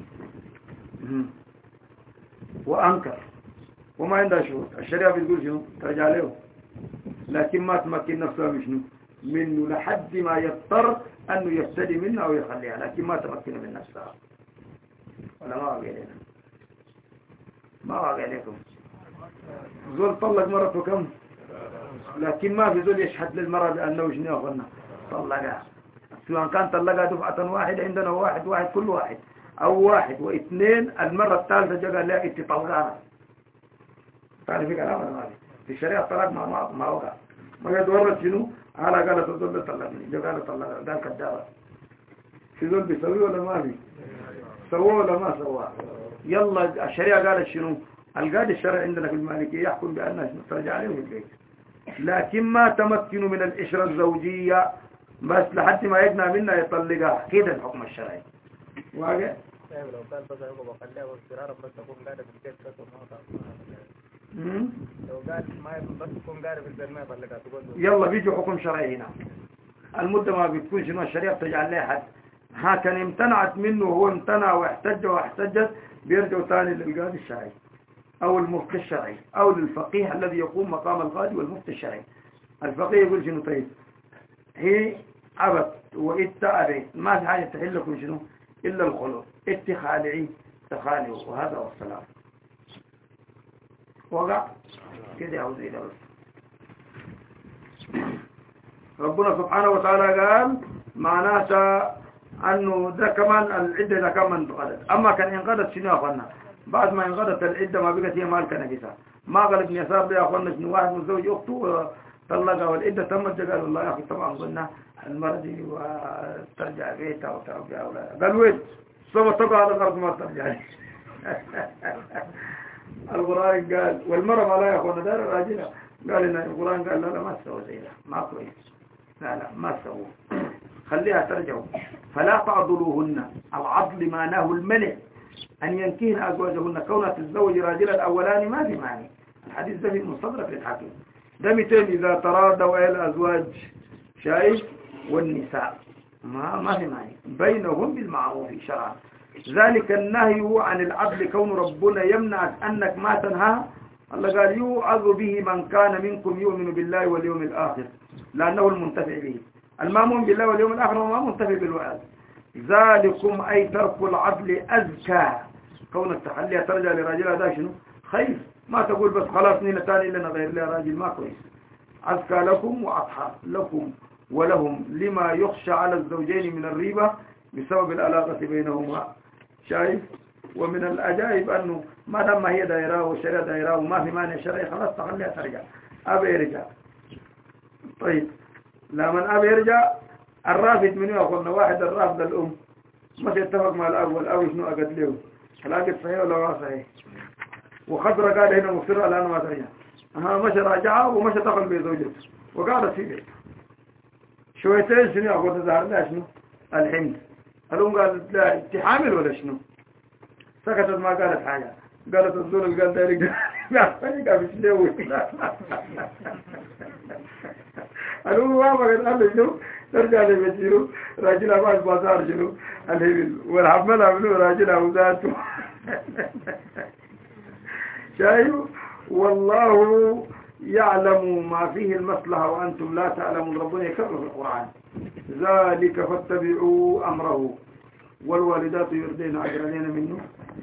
وأنكر وما عندها شهود الشريعة بتقول شنو ترجع له لكن ما تمكن نفسها بشنو منه لحد ما يضطر أنه يفتدي منها أو يخليها لكن ما تمكن من نفسها ولا ما واقع لنا ما واقع لكم زول طلق مرته كم لكن ما في زول يشهد للمرأة بأنه شنو يأخذنا طلقها سواء كان طلقها دفعة واحدة عندنا واحد واحد كل واحد أو واحد واثنين المرة الثالثة جاء قال لا انت طلقانا تعرف في كلام ما في الشريعة الطلاق ما ما ما وقع ما يدور شنو على قالت تقول طلقني جاء قال طلق قال كذابة في ذول بيسوي ولا ما في سووا ولا ما سووا يلا الشريعة قالت شنو القاضي الشرعي عندنا في المالكية يحكم بأنها ترجع عليه في البيت لكن ما تمكنوا من الإشرة الزوجية بس لحد ما يجنى منها يطلقها كده الحكم الشرعي واقع طيب لو قال بس هو بخليها واضطرارا بس تكون قاعدة في البيت بس مم. لو قال ما بس تكون قاعدة في البيت ما يطلقها تقول يلا بيجي حكم شرعي هنا المدة ما بتكون شنو الشريعة تجعل لها حد ها كان امتنعت منه وهو امتنع واحتج واحتجت بيرجعوا ثاني للقاضي الشرعي أو المفتي الشرعي أو للفقيه الذي يقوم مقام القاضي والمفتي الشرعي الفقيه يقول شنو طيب هي عبت وإنت أبيت ما في حاجة تحل لكم شنو إلا الخلود إنت خالعي تخالعوا وهذا هو السلام وقع كده أو زي ده ربنا سبحانه وتعالى قال معناتها أنه ده كمان العدة ده كمان انقضت أما كان انقضت شنو يا أخوانا بعد ما انقضت العدة ما بقت هي مالك نفسها ما قال ابن يسار يا أخوانا شنو واحد متزوج أخته طلقها والعدة تمت قال والله يا أخي طبعا قلنا المرة دي وترجع بيتها وترجع أولادها قال وين سوى تقع على الأرض ما ترجع القرآن قال والمرة ما لا يا أخوانا دار راجلة قال إن القرآن قال لا لا ما تسوى زي ده ما كويس لا لا ما تسوى خليها ترجع. فلا تعضلوهن. العضل معناه المنع أن ينكهن أزواجهن. كونها تتزوج راجل الأولاني ما في معنى. الحديث ده في المستدرك للحاكم. ده مئتين إذا تراضوا إلى الأزواج شايف والنساء ما ما في معنى بينهم بالمعروف شرعا. ذلك النهي عن العدل كون ربنا يمنع أنك ما تنهى. الله قال يوعظ به من كان منكم يؤمن بالله واليوم الآخر لأنه المنتفع به. المؤمن بالله واليوم الآخر وما منتفع بالوعظ. ذلكم أي ترك العدل أزكى. كون التحلية ترجع لراجل هذا شنو خير. ما تقول بس خلاص نينا تاني لنا غير لها راجل ما كويس. أزكى لكم وأطهر لكم ولهم لما يخشى على الزوجين من الريبة بسبب العلاقة بينهما. شايف. ومن الأجائب أنه ما دام هي دائرة والشريعة دائرة وما في مانع شرعي خلاص تخليها ترجع. أبي يرجع. طيب لما أبي يرجع الرافد منه أخونا واحد الرافد الأم ما تتفق مع الأب والأب شنو أقد له الأقد صحيح ولا ما صحيح. وخضر قال هنا مصر الآن ما ترجع. أها مشى راجعه ومشى دخل بزوجته وقعدت في بيت شويتين شنو أقول تظهر لها شنو الحمد. الأم قالت لا تحامل ولا شنو. سكتت ما قالت حاجة. قالت الزول قال ذلك قال قال بشلوي. الأم ما قالت قال شنو ترجع لبيته راجل أباس بازار شنو الهبل والحمل عملوا راجل أوزاته. شايف. والله يعلم ما فيه المصلحة وأنتم لا تعلمون. ربنا يكرر في القرآن ذلك فاتبعوا أمره والوالدات يرضين أجرين منه.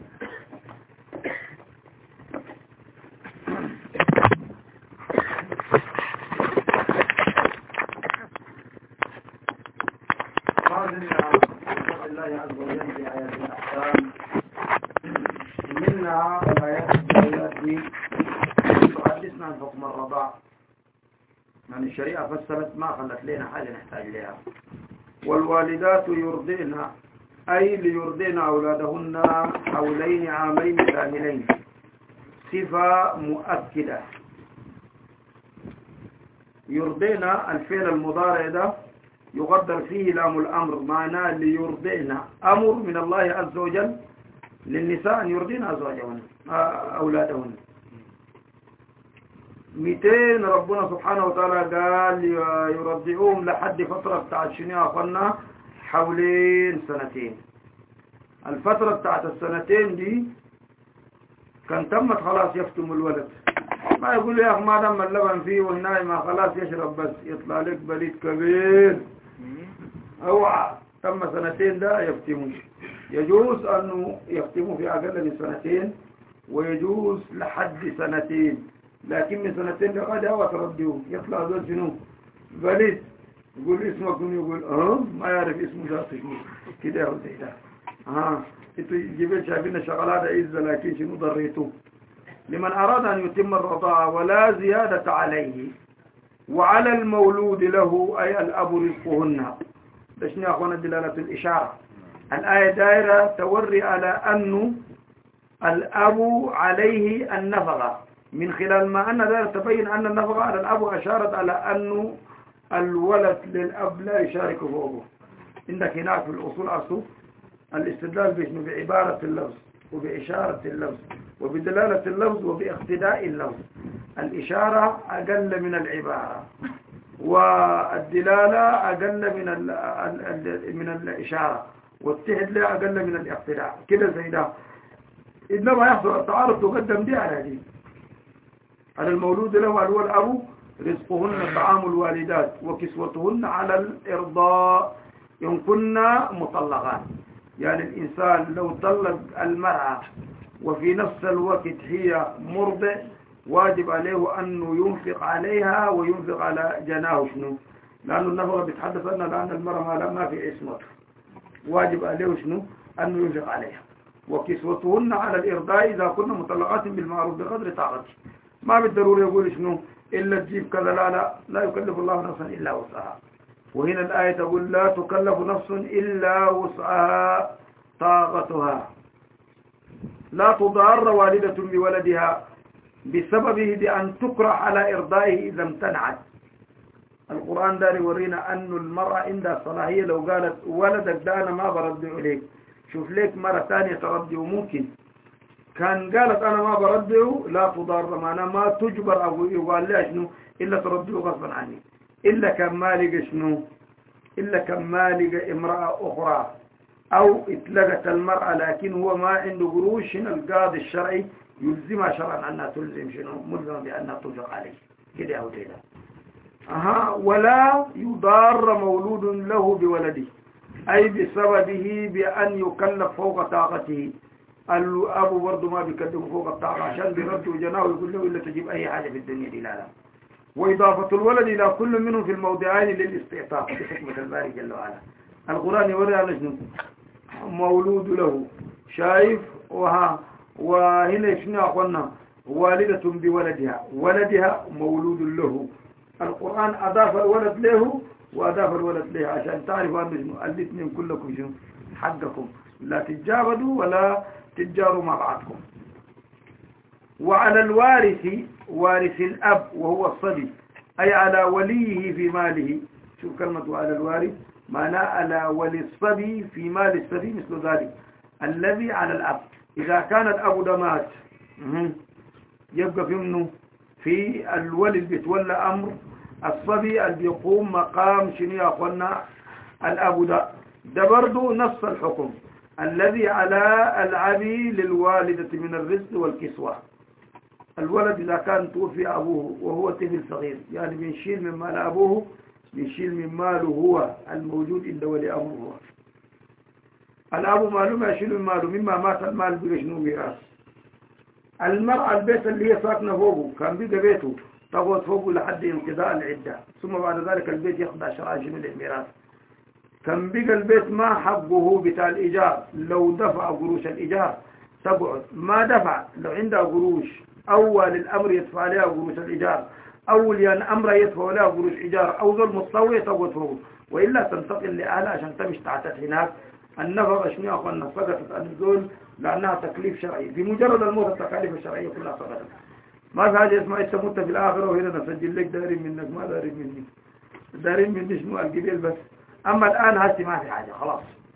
الله عز وجل في آيات الأحكام منها الآيات التي تحدثنا عن حكم الرضاع. يعني الشريعة فسرت ما خلت لنا حاجة نحتاج لها. والوالدات يرضين أي ليرضين أولادهن حولين عامين كاملين. صفة مؤكدة. يرضين الفعل المضارع ده يقدر فيه لام الأمر معناه ليرضين أمر من الله عز وجل للنساء أن يرضين أزواجهن أولادهن. مئتين ربنا سبحانه وتعالى قال يرضعوهم لحد فترة بتاعت شنو أخوانا حولين سنتين. الفترة بتاعت السنتين دي كان تمت خلاص يفتم الولد. ما يقول يا أخي ما دام اللبن فيه والنايمة خلاص يشرب بس يطلع لك بريد كبير. اوعى تم سنتين ده يفتمون. يجوز أنه يفتموا في أقل من سنتين ويجوز لحد سنتين. لكن من سنتين لقد هو ترديه يطلع ذو شنو بريد يقول اسمك يقول اه ما يعرف اسمه ذاته كده أو زي ده. ها انتوا جبت شايفين الشغلات عزة لكن شنو ضريته. لمن أراد أن يتم الرضاعة ولا زيادة عليه وعلى المولود له أي الأب رزقهن. بشنا أخوانا دلالة الإشارة. الآية دائرة توري على أنه الأب عليه النفقة من خلال ما أن دائرة تبين أن النفقة على الأب أشارت على أنه الولد للأب لا يشارك في أبوه. عندك هناك في الأصول أصول الاستدلال بشنو بعبارة اللفظ وبإشارة اللفظ وبدلالة اللفظ وباقتداء اللفظ. الإشارة أقل من العبارة والدلالة أقل من من الإشارة والتهدئة أقل من الاقتداء كده زي ده. إنما يحصل التعارض تقدم دي على دي. على المولود له هو الأب رزقهن طعام الوالدات وكسوتهن على الإرضاء إن كنا مطلقات. يعني الإنسان لو طلق المرأة وفي نفس الوقت هي مرضع واجب عليه أنه ينفق عليها وينفق على جناه شنو. لأنه النفقة بتحدث أن لأن المرأة ما في عصمته واجب عليه شنو أنه ينفق عليها. وكسوتهن على الإرضاء إذا كنا مطلقات بالمعروف بقدر طاقته. ما بالضرورة يقول شنو إلا تجيب كذا لا لا لا يكلف الله نفسا إلا وسعها. وهنا الآية تقول لا تكلف نفس إلا وسعها طاقتها. لا تضار والدة بولدها بسببه بأن تكره على إرضائه إذا امتنعت. القرآن داري ورينا أن المرأة عندها صلاحية لو قالت ولدك ده أنا ما برضع عليك، شوف ليك مرة ثانية ترضعه ممكن. كان قالت أنا ما برضعه لا تضار معنا، ما تجبر أو يقال لها شنو إلا ترضعه غصبا عني، إلا كان مالك شنو، إلا كان مالك امرأة أخرى أو اتلقت المرأة لكن هو ما عنده قروش، هنا القاضي الشرعي يلزمها شرعا أنها تلزم شنو، ملزمة بأنها تنفق عليه كده أو كده. أها. ولا يضار مولود له بولده، أي بسببه بأن يكلف فوق طاقته. الأب برضه ما بيكلفه فوق الطاقة عشان بيردوا جناه ويقول له إلا تجيب أي حاجة في الدنيا دي، لا لا. وإضافة الولد إلى كل منهم في الموضعين للاستعطاف بحكمة الباري جل وعلا. القرآن يوري على شنو مولود له، شايف وها، وهنا شنو قلنا والدة بولدها، ولدها مولود له. القرآن أضاف الولد له وأضاف الولد له عشان تعرفوا أن الاثنين كلكم شنو حقكم، لا تتجاردوا ولا تتجاروا مع بعضكم. وعلى الوارث، وارث الأب وهو الصبي، أي على وليه في ماله. شوف كلمة على الوارث معناه على ولي الصبي في مال الصبي مثل ذلك الذي على الأب. إذا كان الأب ده مات يبقى في منه في الولد بيتولى أمر الصبي اللي بيقوم مقام شنو يا أخوانا الأب ده. ده برضو نفس الحكم الذي على العبي للوالدة من الرزق والكسوة. الولد إذا كان توفي أبوه وهو طفل صغير يعني بيشيل من مال أبوه، بيشيل من ماله هو الموجود عند ولي أمره هو. الأب ماله ما يشيل من ماله، مما مات المال بقى شنو ميراث. المرأة البيت اللي هي ساكنة فوقه كان بقى بيته تقعد فوقه لحد انقضاء العدة، ثم بعد ذلك البيت يخضع شرعا شنو للميراث. كان بقى البيت ما حقه بتاع الإيجار، لو دفع قروش الإيجار تقعد، ما دفع لو عندها قروش أول الأمر يدفع لها قروش الإيجار، أول يعني أمر يدفع لها قروش إيجار أو ظل متطوع تقعد فوقه، وإلا تنتقل لأهلها عشان تمش تحتت هناك. النفقة شنو يا أخوانا سقطت عن الزول لأنها تكليف شرعي، في مجرد الموت التكاليف الشرعية كلها سقطت. ما في حاجة اسمها أنت مت في الآخرة وهنا نسجل لك دارين منك، ما دارين مني، دارين مني شنو القبيل بس. أما الآن هاتي ما في حاجة خلاص.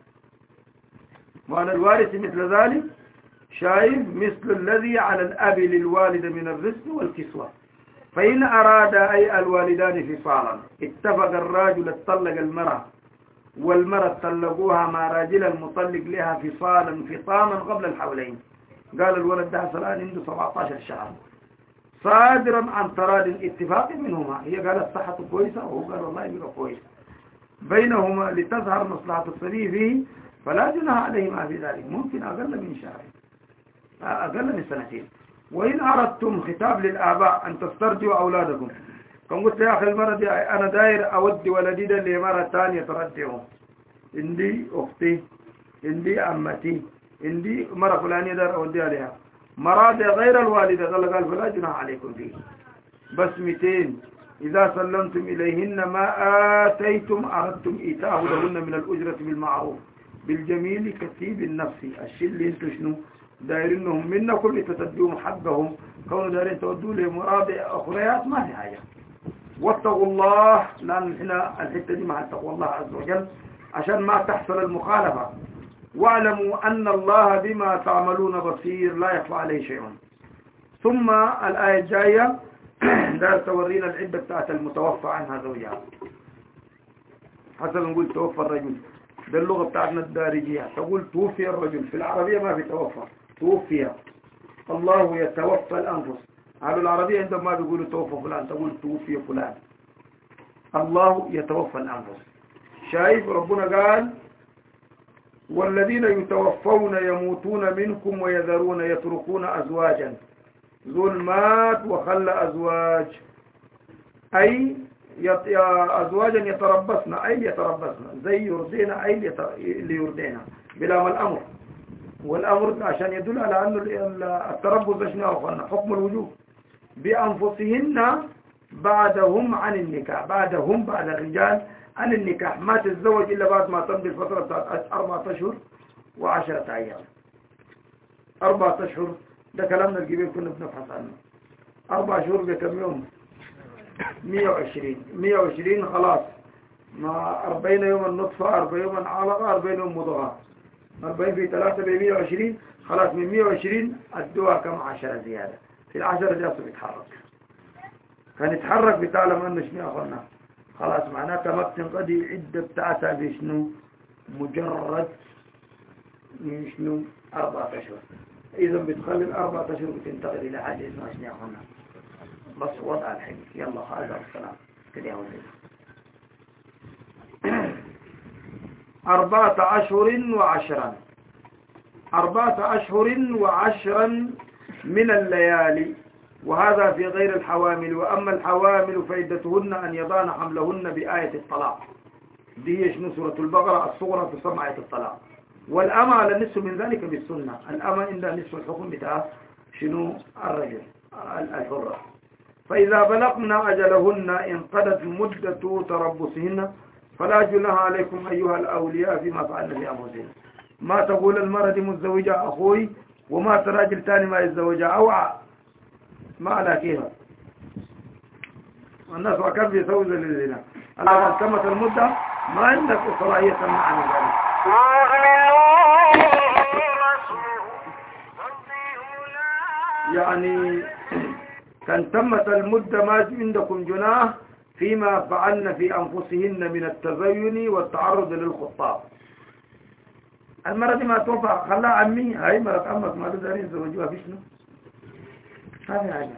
وعلى الوارث مثل ذلك، شايف مثل الذي على الأب للوالد من الرزق والكسوة. فإن أراد أي الوالدان فصالا، اتفق الراجل اتطلق المرأة والمرأة طلقوها مع راجل المطلق لها فصالا فطاما قبل الحولين. قال الولد ده حصل الآن عنده سبعة عشر شهر صادرا عن تراض اتفاق منهما، هي قالت صحته كويسة وهو قال والله يبقى كويس بينهما لتظهر مصلحة الصبي فيه، فلا جناح عليهما في ذلك، ممكن أقل من شهر أقل من سنتين. وإن أردتم خطاب للآباء أن تسترجعوا أولادكم، كم قلت يا أخي المرة دي أنا داير أودي ولدي ده لمرة ثانية ترجعه، عندي أختي عندي أمتي عندي مرة فلانية داير أوديها لها، مراد غير الوالدة قال قال فلا جناح عليكم فيه، بس مئتين إذا سلمتم إليهن ما آتيتم أردتم إيتاه لهن من الأجرة بالمعروف بالجميل كتيب النفس. الشيء اللي انتو شنو دايرينهم منكم لتتدوهم حقهم، كونوا دايرين تودوا لمراد أخريات ما في حاجة. واتقوا الله، لأن هنا الحتة دي مع تقوى الله عز وجل عشان ما تحصل المخالفة. واعلموا أن الله بما تعملون بصير لا يخفى عليه شيء. ثم الآية الجاية دار تورينا العدة بتاعت المتوفى عنها زوجها. حسنا نقول توفى الرجل، ده اللغة بتاعتنا الدارجية، تقول توفي الرجل، في العربية ما في توفى، توفي. الله يتوفى الأنفس، على العربية عندما بيقولوا توفى فلان تقول توفي فلان. الله يتوفى الأنفس. شايف ربنا قال والذين يتوفون يموتون منكم ويذرون يتركون أزواجا، ذول مات وخلى أزواج، أي أزواجا يتربصن، أي يتربصن زي يرضينا أي ليرضينا بلا ما الأمر. والأمر عشان يدل على أن التربص شنو حكم الوجوب بأنفسهن بعدهم عن النكاح، بعدهم بعد الرجال عن النكاح، ما تتزوج إلا بعد ما تمضي الفترة بتاعت أربعة أشهر وعشرة أيام. أربعة أشهر ده كلامنا الجميل كنا بنبحث عنه. أربع شهور بكم يوم؟ مية وعشرين مية وعشرين خلاص، ما أربعين يوم النطفة، أربعين يوم علقة، أربعين يوم مضغة، أربعين في ثلاثة بمية وعشرين، خلاص من مية وعشرين أدوها كم عشرة زيادة، في العشرة جالسوا بيتحرك، كان يتحرك بتعلم أنه شنو أخونا، خلاص معناتها ما بتنقضي عدة بتاعتها بشنو مجرد من شنو أربعة أشهر. إذا بتخلي الأربعة أشهر بتنتقل إلى حاجة اسمها شنو أخونا بس وضع الحين. يلا هذا السلام كده يا ولد. أربعة أشهر وعشرا، أربعة أشهر وعشرا من الليالي، وهذا في غير الحوامل. وأما الحوامل فعدتهن أن يضعن حملهن بآية الطلاق، دي شنو سورة البقرة الصغرى تسمى آية الطلاق. والأمة على النصف من ذلك بالسنة، الأمة عندها نصف الحكم بتاع شنو الرجل الحرة. فإذا بلغنا أجلهن انقضت مدة تربصهن فلا جناح عليكم أيها الأولياء فيما فعلن في أنفسهن. ما تقول المرأة دي متزوجة أخوي وما تراجل تاني ما يتزوجها أوعى ما على كيها الناس وكان بيسوي ذلك للزنا. الله تمت المدة ما عندك صلاحية تمنع عن ذلك. يعني كان تمت المدة ما عندكم جناح فيما فعلن في أنفسهن من التزين والتعرض للخطاب. المرة دي ما توفى خلاها عمي، هاي مرة عمك ما تدارين زوجوها في شنو هذه حاجة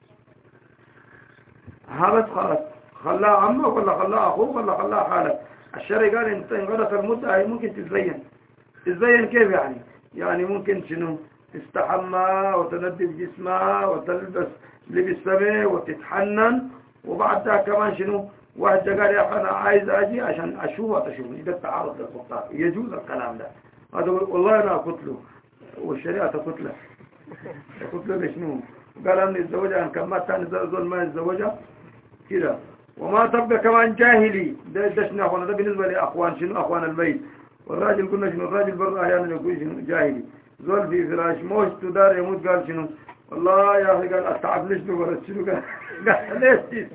هابت خلاص خلاها عمك ولا خلاها أخوك ولا خلاها خالك. الشرع قال انت انقضت المدة هاي ممكن تتزين. تتزين كيف يعني؟ يعني ممكن شنو تستحمى وتندف جسمها وتلبس لبس سمي وتتحنن، وبعد ذلك كمان شنو واحد قال يا أخي أنا عايز أجي عشان أشوفها تشوفني، ده التعارض للخطاب. يجوز الكلام ده. هذا والله أنا أقتله والشريعة تقتله تقتله بشنو؟ قال أن يتزوجها أن كمات ثاني زول ما يتزوجها كده. وما تبقى كمان جاهلي، ده ده شنو أخوانا، ده بالنسبة لأخوان شنو أخوان البيت. والراجل قلنا شنو الراجل برضه أحيانا يقول شنو جاهلي. زول في فراش موش تدار يموت قال شنو والله يا أخي قال أتعب ليش بقرأ شنو قال قال ليش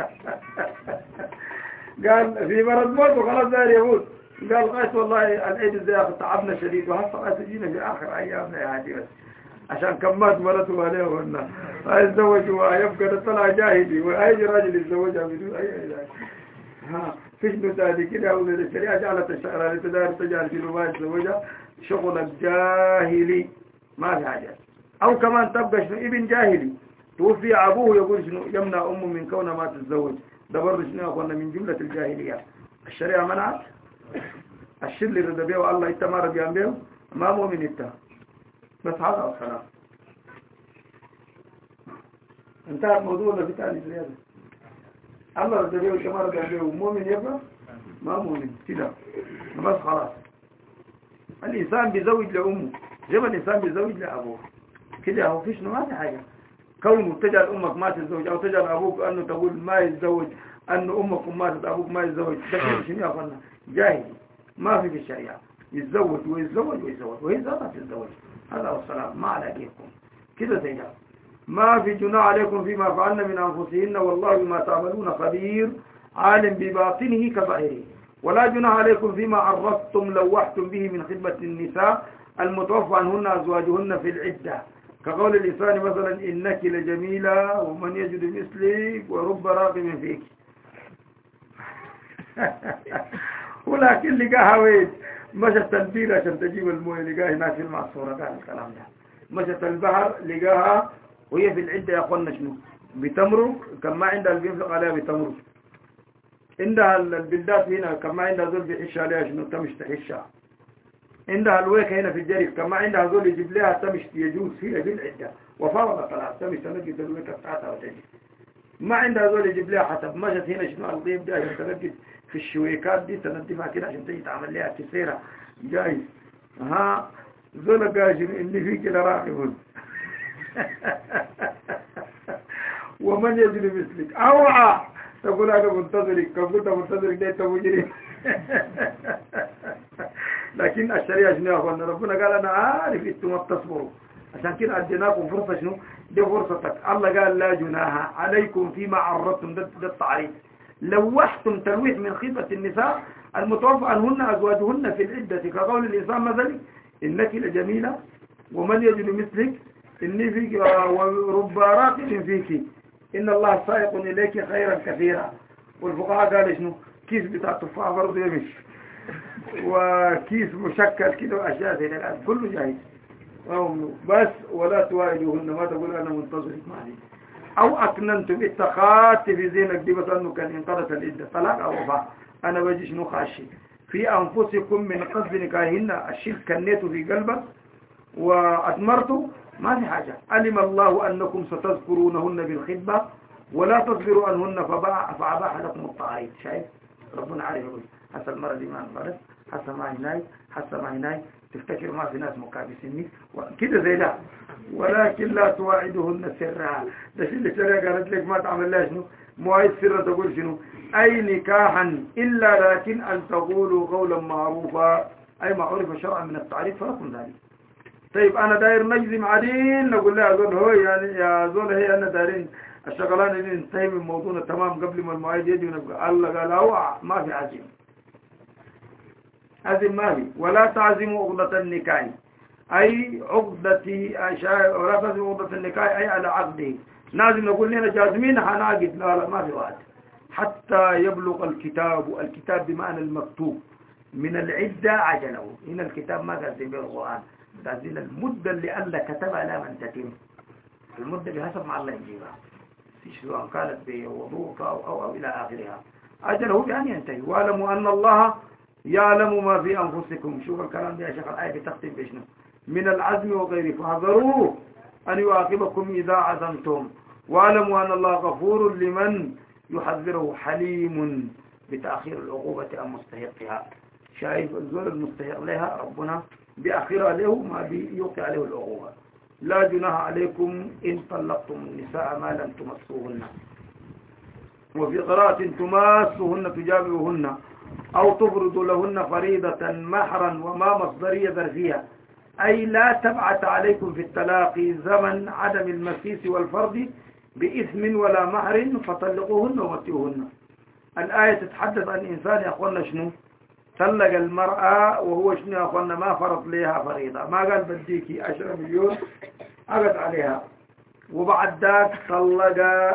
قال في مرض موت وخلاص دار يموت. قال قايت والله العيد زي أخي تعبنا شديد وهسه قايت جينا في آخر أيامنا يعني بس عشان كمات مرته عليه وإنه هيتزوجوا ويبقى طلع جاهلي وأي راجل يتزوجها بدون أي علاج. ها فيش نتادي كده أولاد الشريعة جعلت الشعر لتدار تجار في ما يتزوجها شغل الجاهلي ما في حاجة. أو كمان تبقى شنو ابن جاهلي توفي أبوه يقول شنو يمنع أمه من كونها ما تتزوج، ده برضه شنو أخوانا من جملة الجاهلية. الشريعة منعت الشر اللي رضى بيه والله يتمار بيان بيه ما مؤمن يتها بس هذا الكلام انتهى الموضوع اللي بتاع زيادة. الله رضى بيه ويتمار بيان بيه ومؤمن يبقى ما مؤمن كده بس خلاص. الإنسان بيزوج لأمه زي ما الإنسان بيزوج لأبوه كده. هو فيش ما في حاجة كونه تجعل أمك ما تتزوج أو تجعل أبوك أنه تقول ما يتزوج أن أمك ماتت أبوك ما يتزوج، ده كده شنو يا أخوانا جاهل ما في في الشريعة. يتزوج ويتزوج ويتزوج وهي ذاتها تتزوج. هذا هو السلام ما عليكم كده زي ده. ما في جناح عليكم فيما فعلنا من أنفسهن والله بما تعملون خبير عالم بباطنه كظاهره. ولا جناح عليكم فيما عرفتم لوحتم به من خدمة النساء المتوفى عنهن أزواجهن في العدة، كقول الإنسان مثلا إنك لجميلة ومن يجد مثلك ورب راقم فيك. ولكن لقاها وين مشت البير عشان تجيب المويه لقاها هناك في المعصورة. قال الكلام ده مشت البحر لقاها وهي في العدة يا أخوانا شنو بتمرق كان ما عندها اللي بينفق عليها بتمرق. عندها البلدات هنا كان ما عندها زول بيحش عليها شنو تمش تحشها. عندها الويكة هنا في الجريف كان ما عندها زول يجيب لها تمش يجوز فيها بالعدة وفرض طلعت تمش تنجد الويكة بتاعتها وتجي. ما عندها زول يجيب لها حسب مشت هنا شنو الغيب ده عشان تنجد في الشويكات دي تنظفها كده عشان تيجي تعمل لها كسيرة جايز. ها زول قال إني في كده راقبون ومن يجري مثلك أوعى تقول أنا منتظرك كم قلت منتظرك ده أنت مجرم. لكن الشريعة شنو يا أخوانا ربنا قال أنا عارف أنتم ما بتصبروا عشان كده أديناكم فرصة شنو دي فرصتك. الله قال لا جناح عليكم فيما عرضتم، ده التعريف. لوحتم تلويح من خيبة النساء المتوفى عنهن أزواجهن في العدة كقول الإنسان مثلا إنك لجميلة ومن يجد مثلك إني فيك ورب راقب فيك إن الله سائق إليك خيرا كثيرا. والفقهاء قال شنو كيس بتاع التفاح برضه يمشي وكيس مشكل كده وأشياء زي الآن كله جاهز بس. ولا توائدوهن، ما تقول أنا منتظرك معي أو أكننتم اتخذت في زينك دي بس أنه كان انقضت العدة طلاق أو وفاة. أنا بجي شنو خاشي في أنفسكم من قصد نكاهن، الشيء كنيته في قلبك وأثمرته ما في حاجة. علم الله أنكم ستذكرونهن بالخطبة ولا تصبروا عنهن فأباح لكم الطعاريض. شايف ربنا عارف يقول حتى المرة دي ما انقرض حتى ما هناي حتى ما هناي تفتكر ما في ناس مكابسيني كده زي ده. ولكن لا تواعدهن سرها، ده شيء اللي سرها قالت لك ما تعمل لها شنو مواعيد سر، تقول شنو أي نكاحا إلا لكن أن تقولوا قولا معروفا أي ما عرف شرعا من التعريف فلكم ذلك. طيب أنا داير نجزم عدين نقول لها زول هو يعني يا زول هي أنا دايرين الشغلان اللي ننتهي من موضوعنا تمام قبل ما المواعيد يجي ونبقى. الله قال هو ما في عزم، عزم ما في. ولا تعزموا عقدة النكاح أي عقدة ولا تعزموا عقدة النكاح أي على عقده. لازم نقول لنا جازمين هنعقد، لا لا ما في وقت حتى يبلغ الكتاب. الكتاب بمعنى المكتوب من العدة عجله. هنا الكتاب ما قال به القرآن، قال المدة اللي الله كتبها لا من تتم. المدة بحسب ما الله يجيبها سواء كانت بوضوء أو, أو, أو إلى آخرها. أجله بأن ينتهي. واعلموا أن الله يعلم ما في أنفسكم. شوف الكلام ده يا شيخ الآية بتختم بشنو من العزم وغيره فاحذروه أن يعاقبكم إذا عزمتم. واعلموا أن الله غفور لمن يحذره حليم بتأخير العقوبة عن مستحقها. شايف الزول المستحق لها ربنا بأخيرها له ما بيوقع عليه العقوبة. لا جناح عليكم إن طلقتم النساء ما لم تمسوهن. وفي قراءة تماسوهن تجابهن أو تفرضوا لهن فريضة محرا وما مصدرية ظرفية أي لا تبعث عليكم في التلاقي زمن عدم المسيس والفرض بإثم ولا مهر فطلقوهن ومتئوهن. الآية تتحدث عن إنسان يا أخوانا شنو طلق المرأة وهو شنو يا أخوانا ما فرض لها فريضة، ما قال بديكي عشرة مليون أقد عليها وبعد ذاك طلق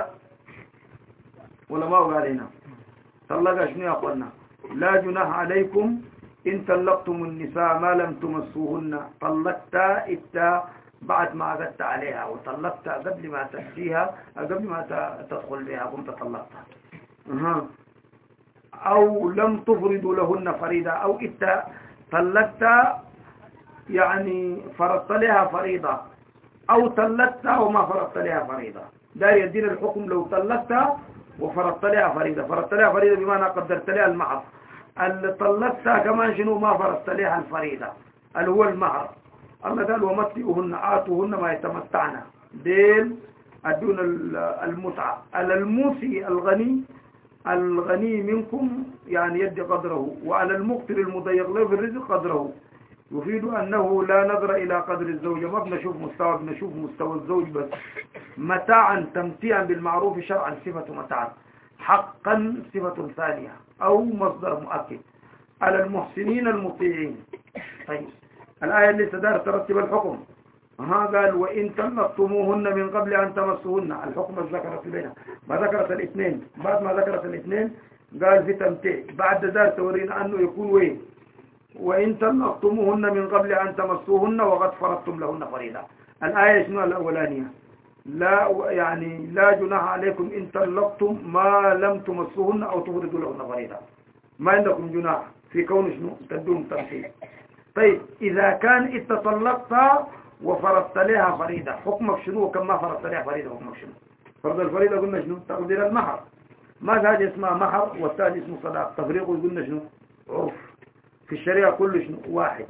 ولا ما قال هنا طلق شنو يا أخوانا. لا جناح عليكم إن طلقتم النساء ما لم تمسوهن. طلقت إتا بعد ما أقدت عليها وطلقت قبل ما تأتيها قبل ما تدخل بها قمت طلقتها. أه. أو لم تفرضوا لهن فريضة أو إتا طلقت يعني فرضت لها فريضة أو طلقت وما فرضت لها فريضة. دار يدين الحكم لو طلقت وفرضت لها فريضة. فرضت لها فريضة بمعنى قدرت لها المهر. اللي طلقتها كمان شنو ما فرضت لها الفريضة اللي هو المهر. الله قال ومتئوهن آتوهن ما يتمتعن دين أدون المتعة. على الموسي الغني الغني منكم يعني يدي قدره وعلى المقتر المضيق له في الرزق قدره. يفيد أنه لا نظر إلى قدر الزوجة، ما بنشوف مستوى بنشوف مستوى الزوج بس. متاعا تمتيعا بالمعروف شرعا صفة متاعا حقا صفة ثانية أو مصدر مؤكد. على المحسنين المطيعين. طيب الآية اللي تدار ترتب الحكم. ها قال وإن طلقتموهن من قبل أن تمسوهن. الحكم ذكرت بينها ما ذكرت الاثنين. بعد ما ذكرت الاثنين قال في تمتيع بعد ذلك تورينا أنه يكون وين وإن طلقتموهن من قبل أن تمسوهن وقد فرضتم لهن فريضة. الآية شنو الأولانية لا يعني لا جناح عليكم إن طلقتم ما لم تمسوهن أو تفرضوا لهن فريضة. ما عندكم جناح في كون شنو تدوم تمثيل. طيب إذا كان اتطلقت وفرضت لها فريضة حكمك شنو كم ما فرضت لها فريضة حكمك شنو. فرض الفريضة قلنا شنو تقدير المهر. ما هذا اسمه مهر والثاني اسمه صداق. تفريقه قلنا شنو عرف في الشريعة كله شنو واحد.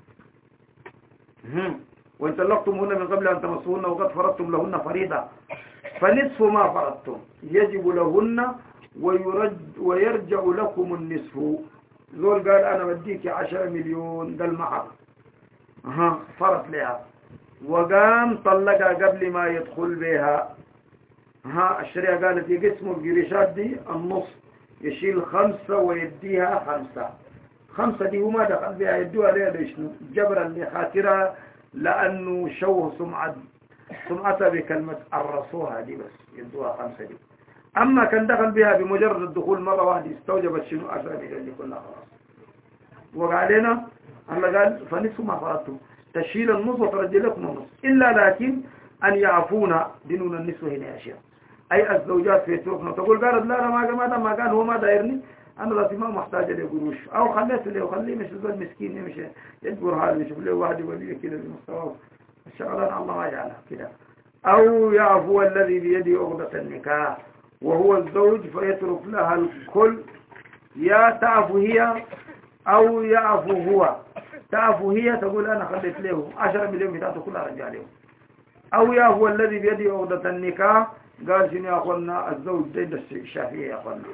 وإن طلقتموهن من قبل أن تمسوهن وقد فرضتم لهن فريضة فنصف ما فرضتم يجب لهن ويرج ويرجع لكم النصف. زول قال أنا بديك عشرة مليون ده المهر. أها فرض لها وقام طلقها قبل ما يدخل بها. ها الشريعة قالت يقسموا القريشات دي النص، يشيل خمسة ويديها خمسة. خمسة دي وما دخل بها يدوها ليه ليش جبرا لخاطرها، لأنه شوه سمعة سمعتها بكلمة الرسول دي، بس يدوها خمسة دي. أما كان دخل بها بمجرد الدخول مرة واحدة استوجبت شنو عشرة مليون دي كلها خلاص. وقالنا الله قال فنصف ما فرضتم، تشيل النصف وترجي لكم النصف، إلا لكن أن يعفونا دينون النصف هنا يا شيخ. أي الزوجات في تركنا تقول قالت لا أنا ما ما ما قال هو ما دايرني، أنا راسي ما محتاجة لقروش، أو خليت له وخليه مش زول مسكين مش يجبر حاله يشوف له واحد يوليه كده بمستواه الشغلان الله ما يجعلها كده. أو يعفو الذي بيده عقدة النكاح وهو الزوج فيترك لها الكل، يا تعفو هي أو يعفو هو. تعفو هي تقول أنا خليت له عشرة مليون بتاعته كلها رجع له، أو يعفو الذي بيده عقدة النكاح. قال شنو يا أخوانا الزوج عند الشافعية يا أخوانا،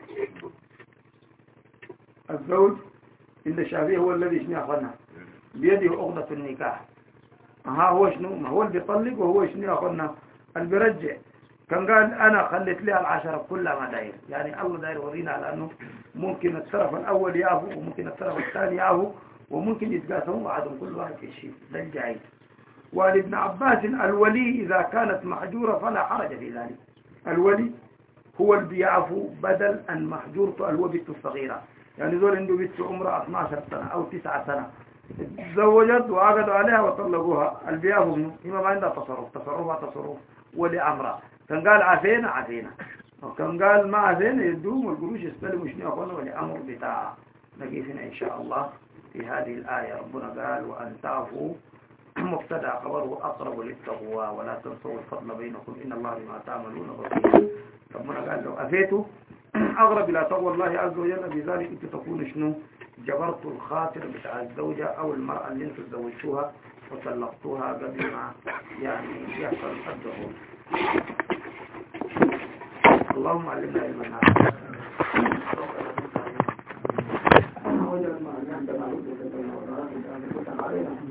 الزوج عند الشافعية هو الذي شنو يا أخوانا بيده عقدة النكاح. ها هو شنو ما هو اللي بيطلق، وهو شنو يا أخوانا اللي بيرجع. كان قال أنا خليت لها العشرة كلها ما داير، يعني الله داير ورينا على أنه ممكن الطرف الأول يعفو وممكن الطرف الثاني يعفو وممكن يتقاسموا بعضهم كل واحد في الشيء ده الجاي. ولابن عباس الولي إذا كانت محجورة فلا حرج في ذلك. الولي هو اللي بيعفو بدل أن محجورته اللي هو بنته الصغيرة، يعني زول عنده بنته عمرها اثنتا عشرة سنة أو تسعة سنة تزوجت وعقدوا عليها وطلقوها، اللي بيعفو منه إما ما عندها تصرف، تصرفها تصرف ولي أمرها. كان قال عفينا عفينا، وكان قال ما عفينا يدوم والقروش يستلموا شنو أخوانا ولي أمر بتاعها. نقيفنا إن شاء الله في هذه الآية. ربنا قال وأن تعفوا مبتدا خبره أقرب للتقوى ولا تنسوا الفضل بينكم إن الله بما تعملون بصير. ربنا قال لو أفيتوا أقرب إلى تقوى الله عز وجل، بذلك أنت تكون شنو جبرت الخاطر بتاع الزوجة أو المرأة اللي انتم تزوجتوها وطلقتوها قبل ما يعني يحصل الدخول. اللهم علمنا علما نافعا وجعلنا ما علمتنا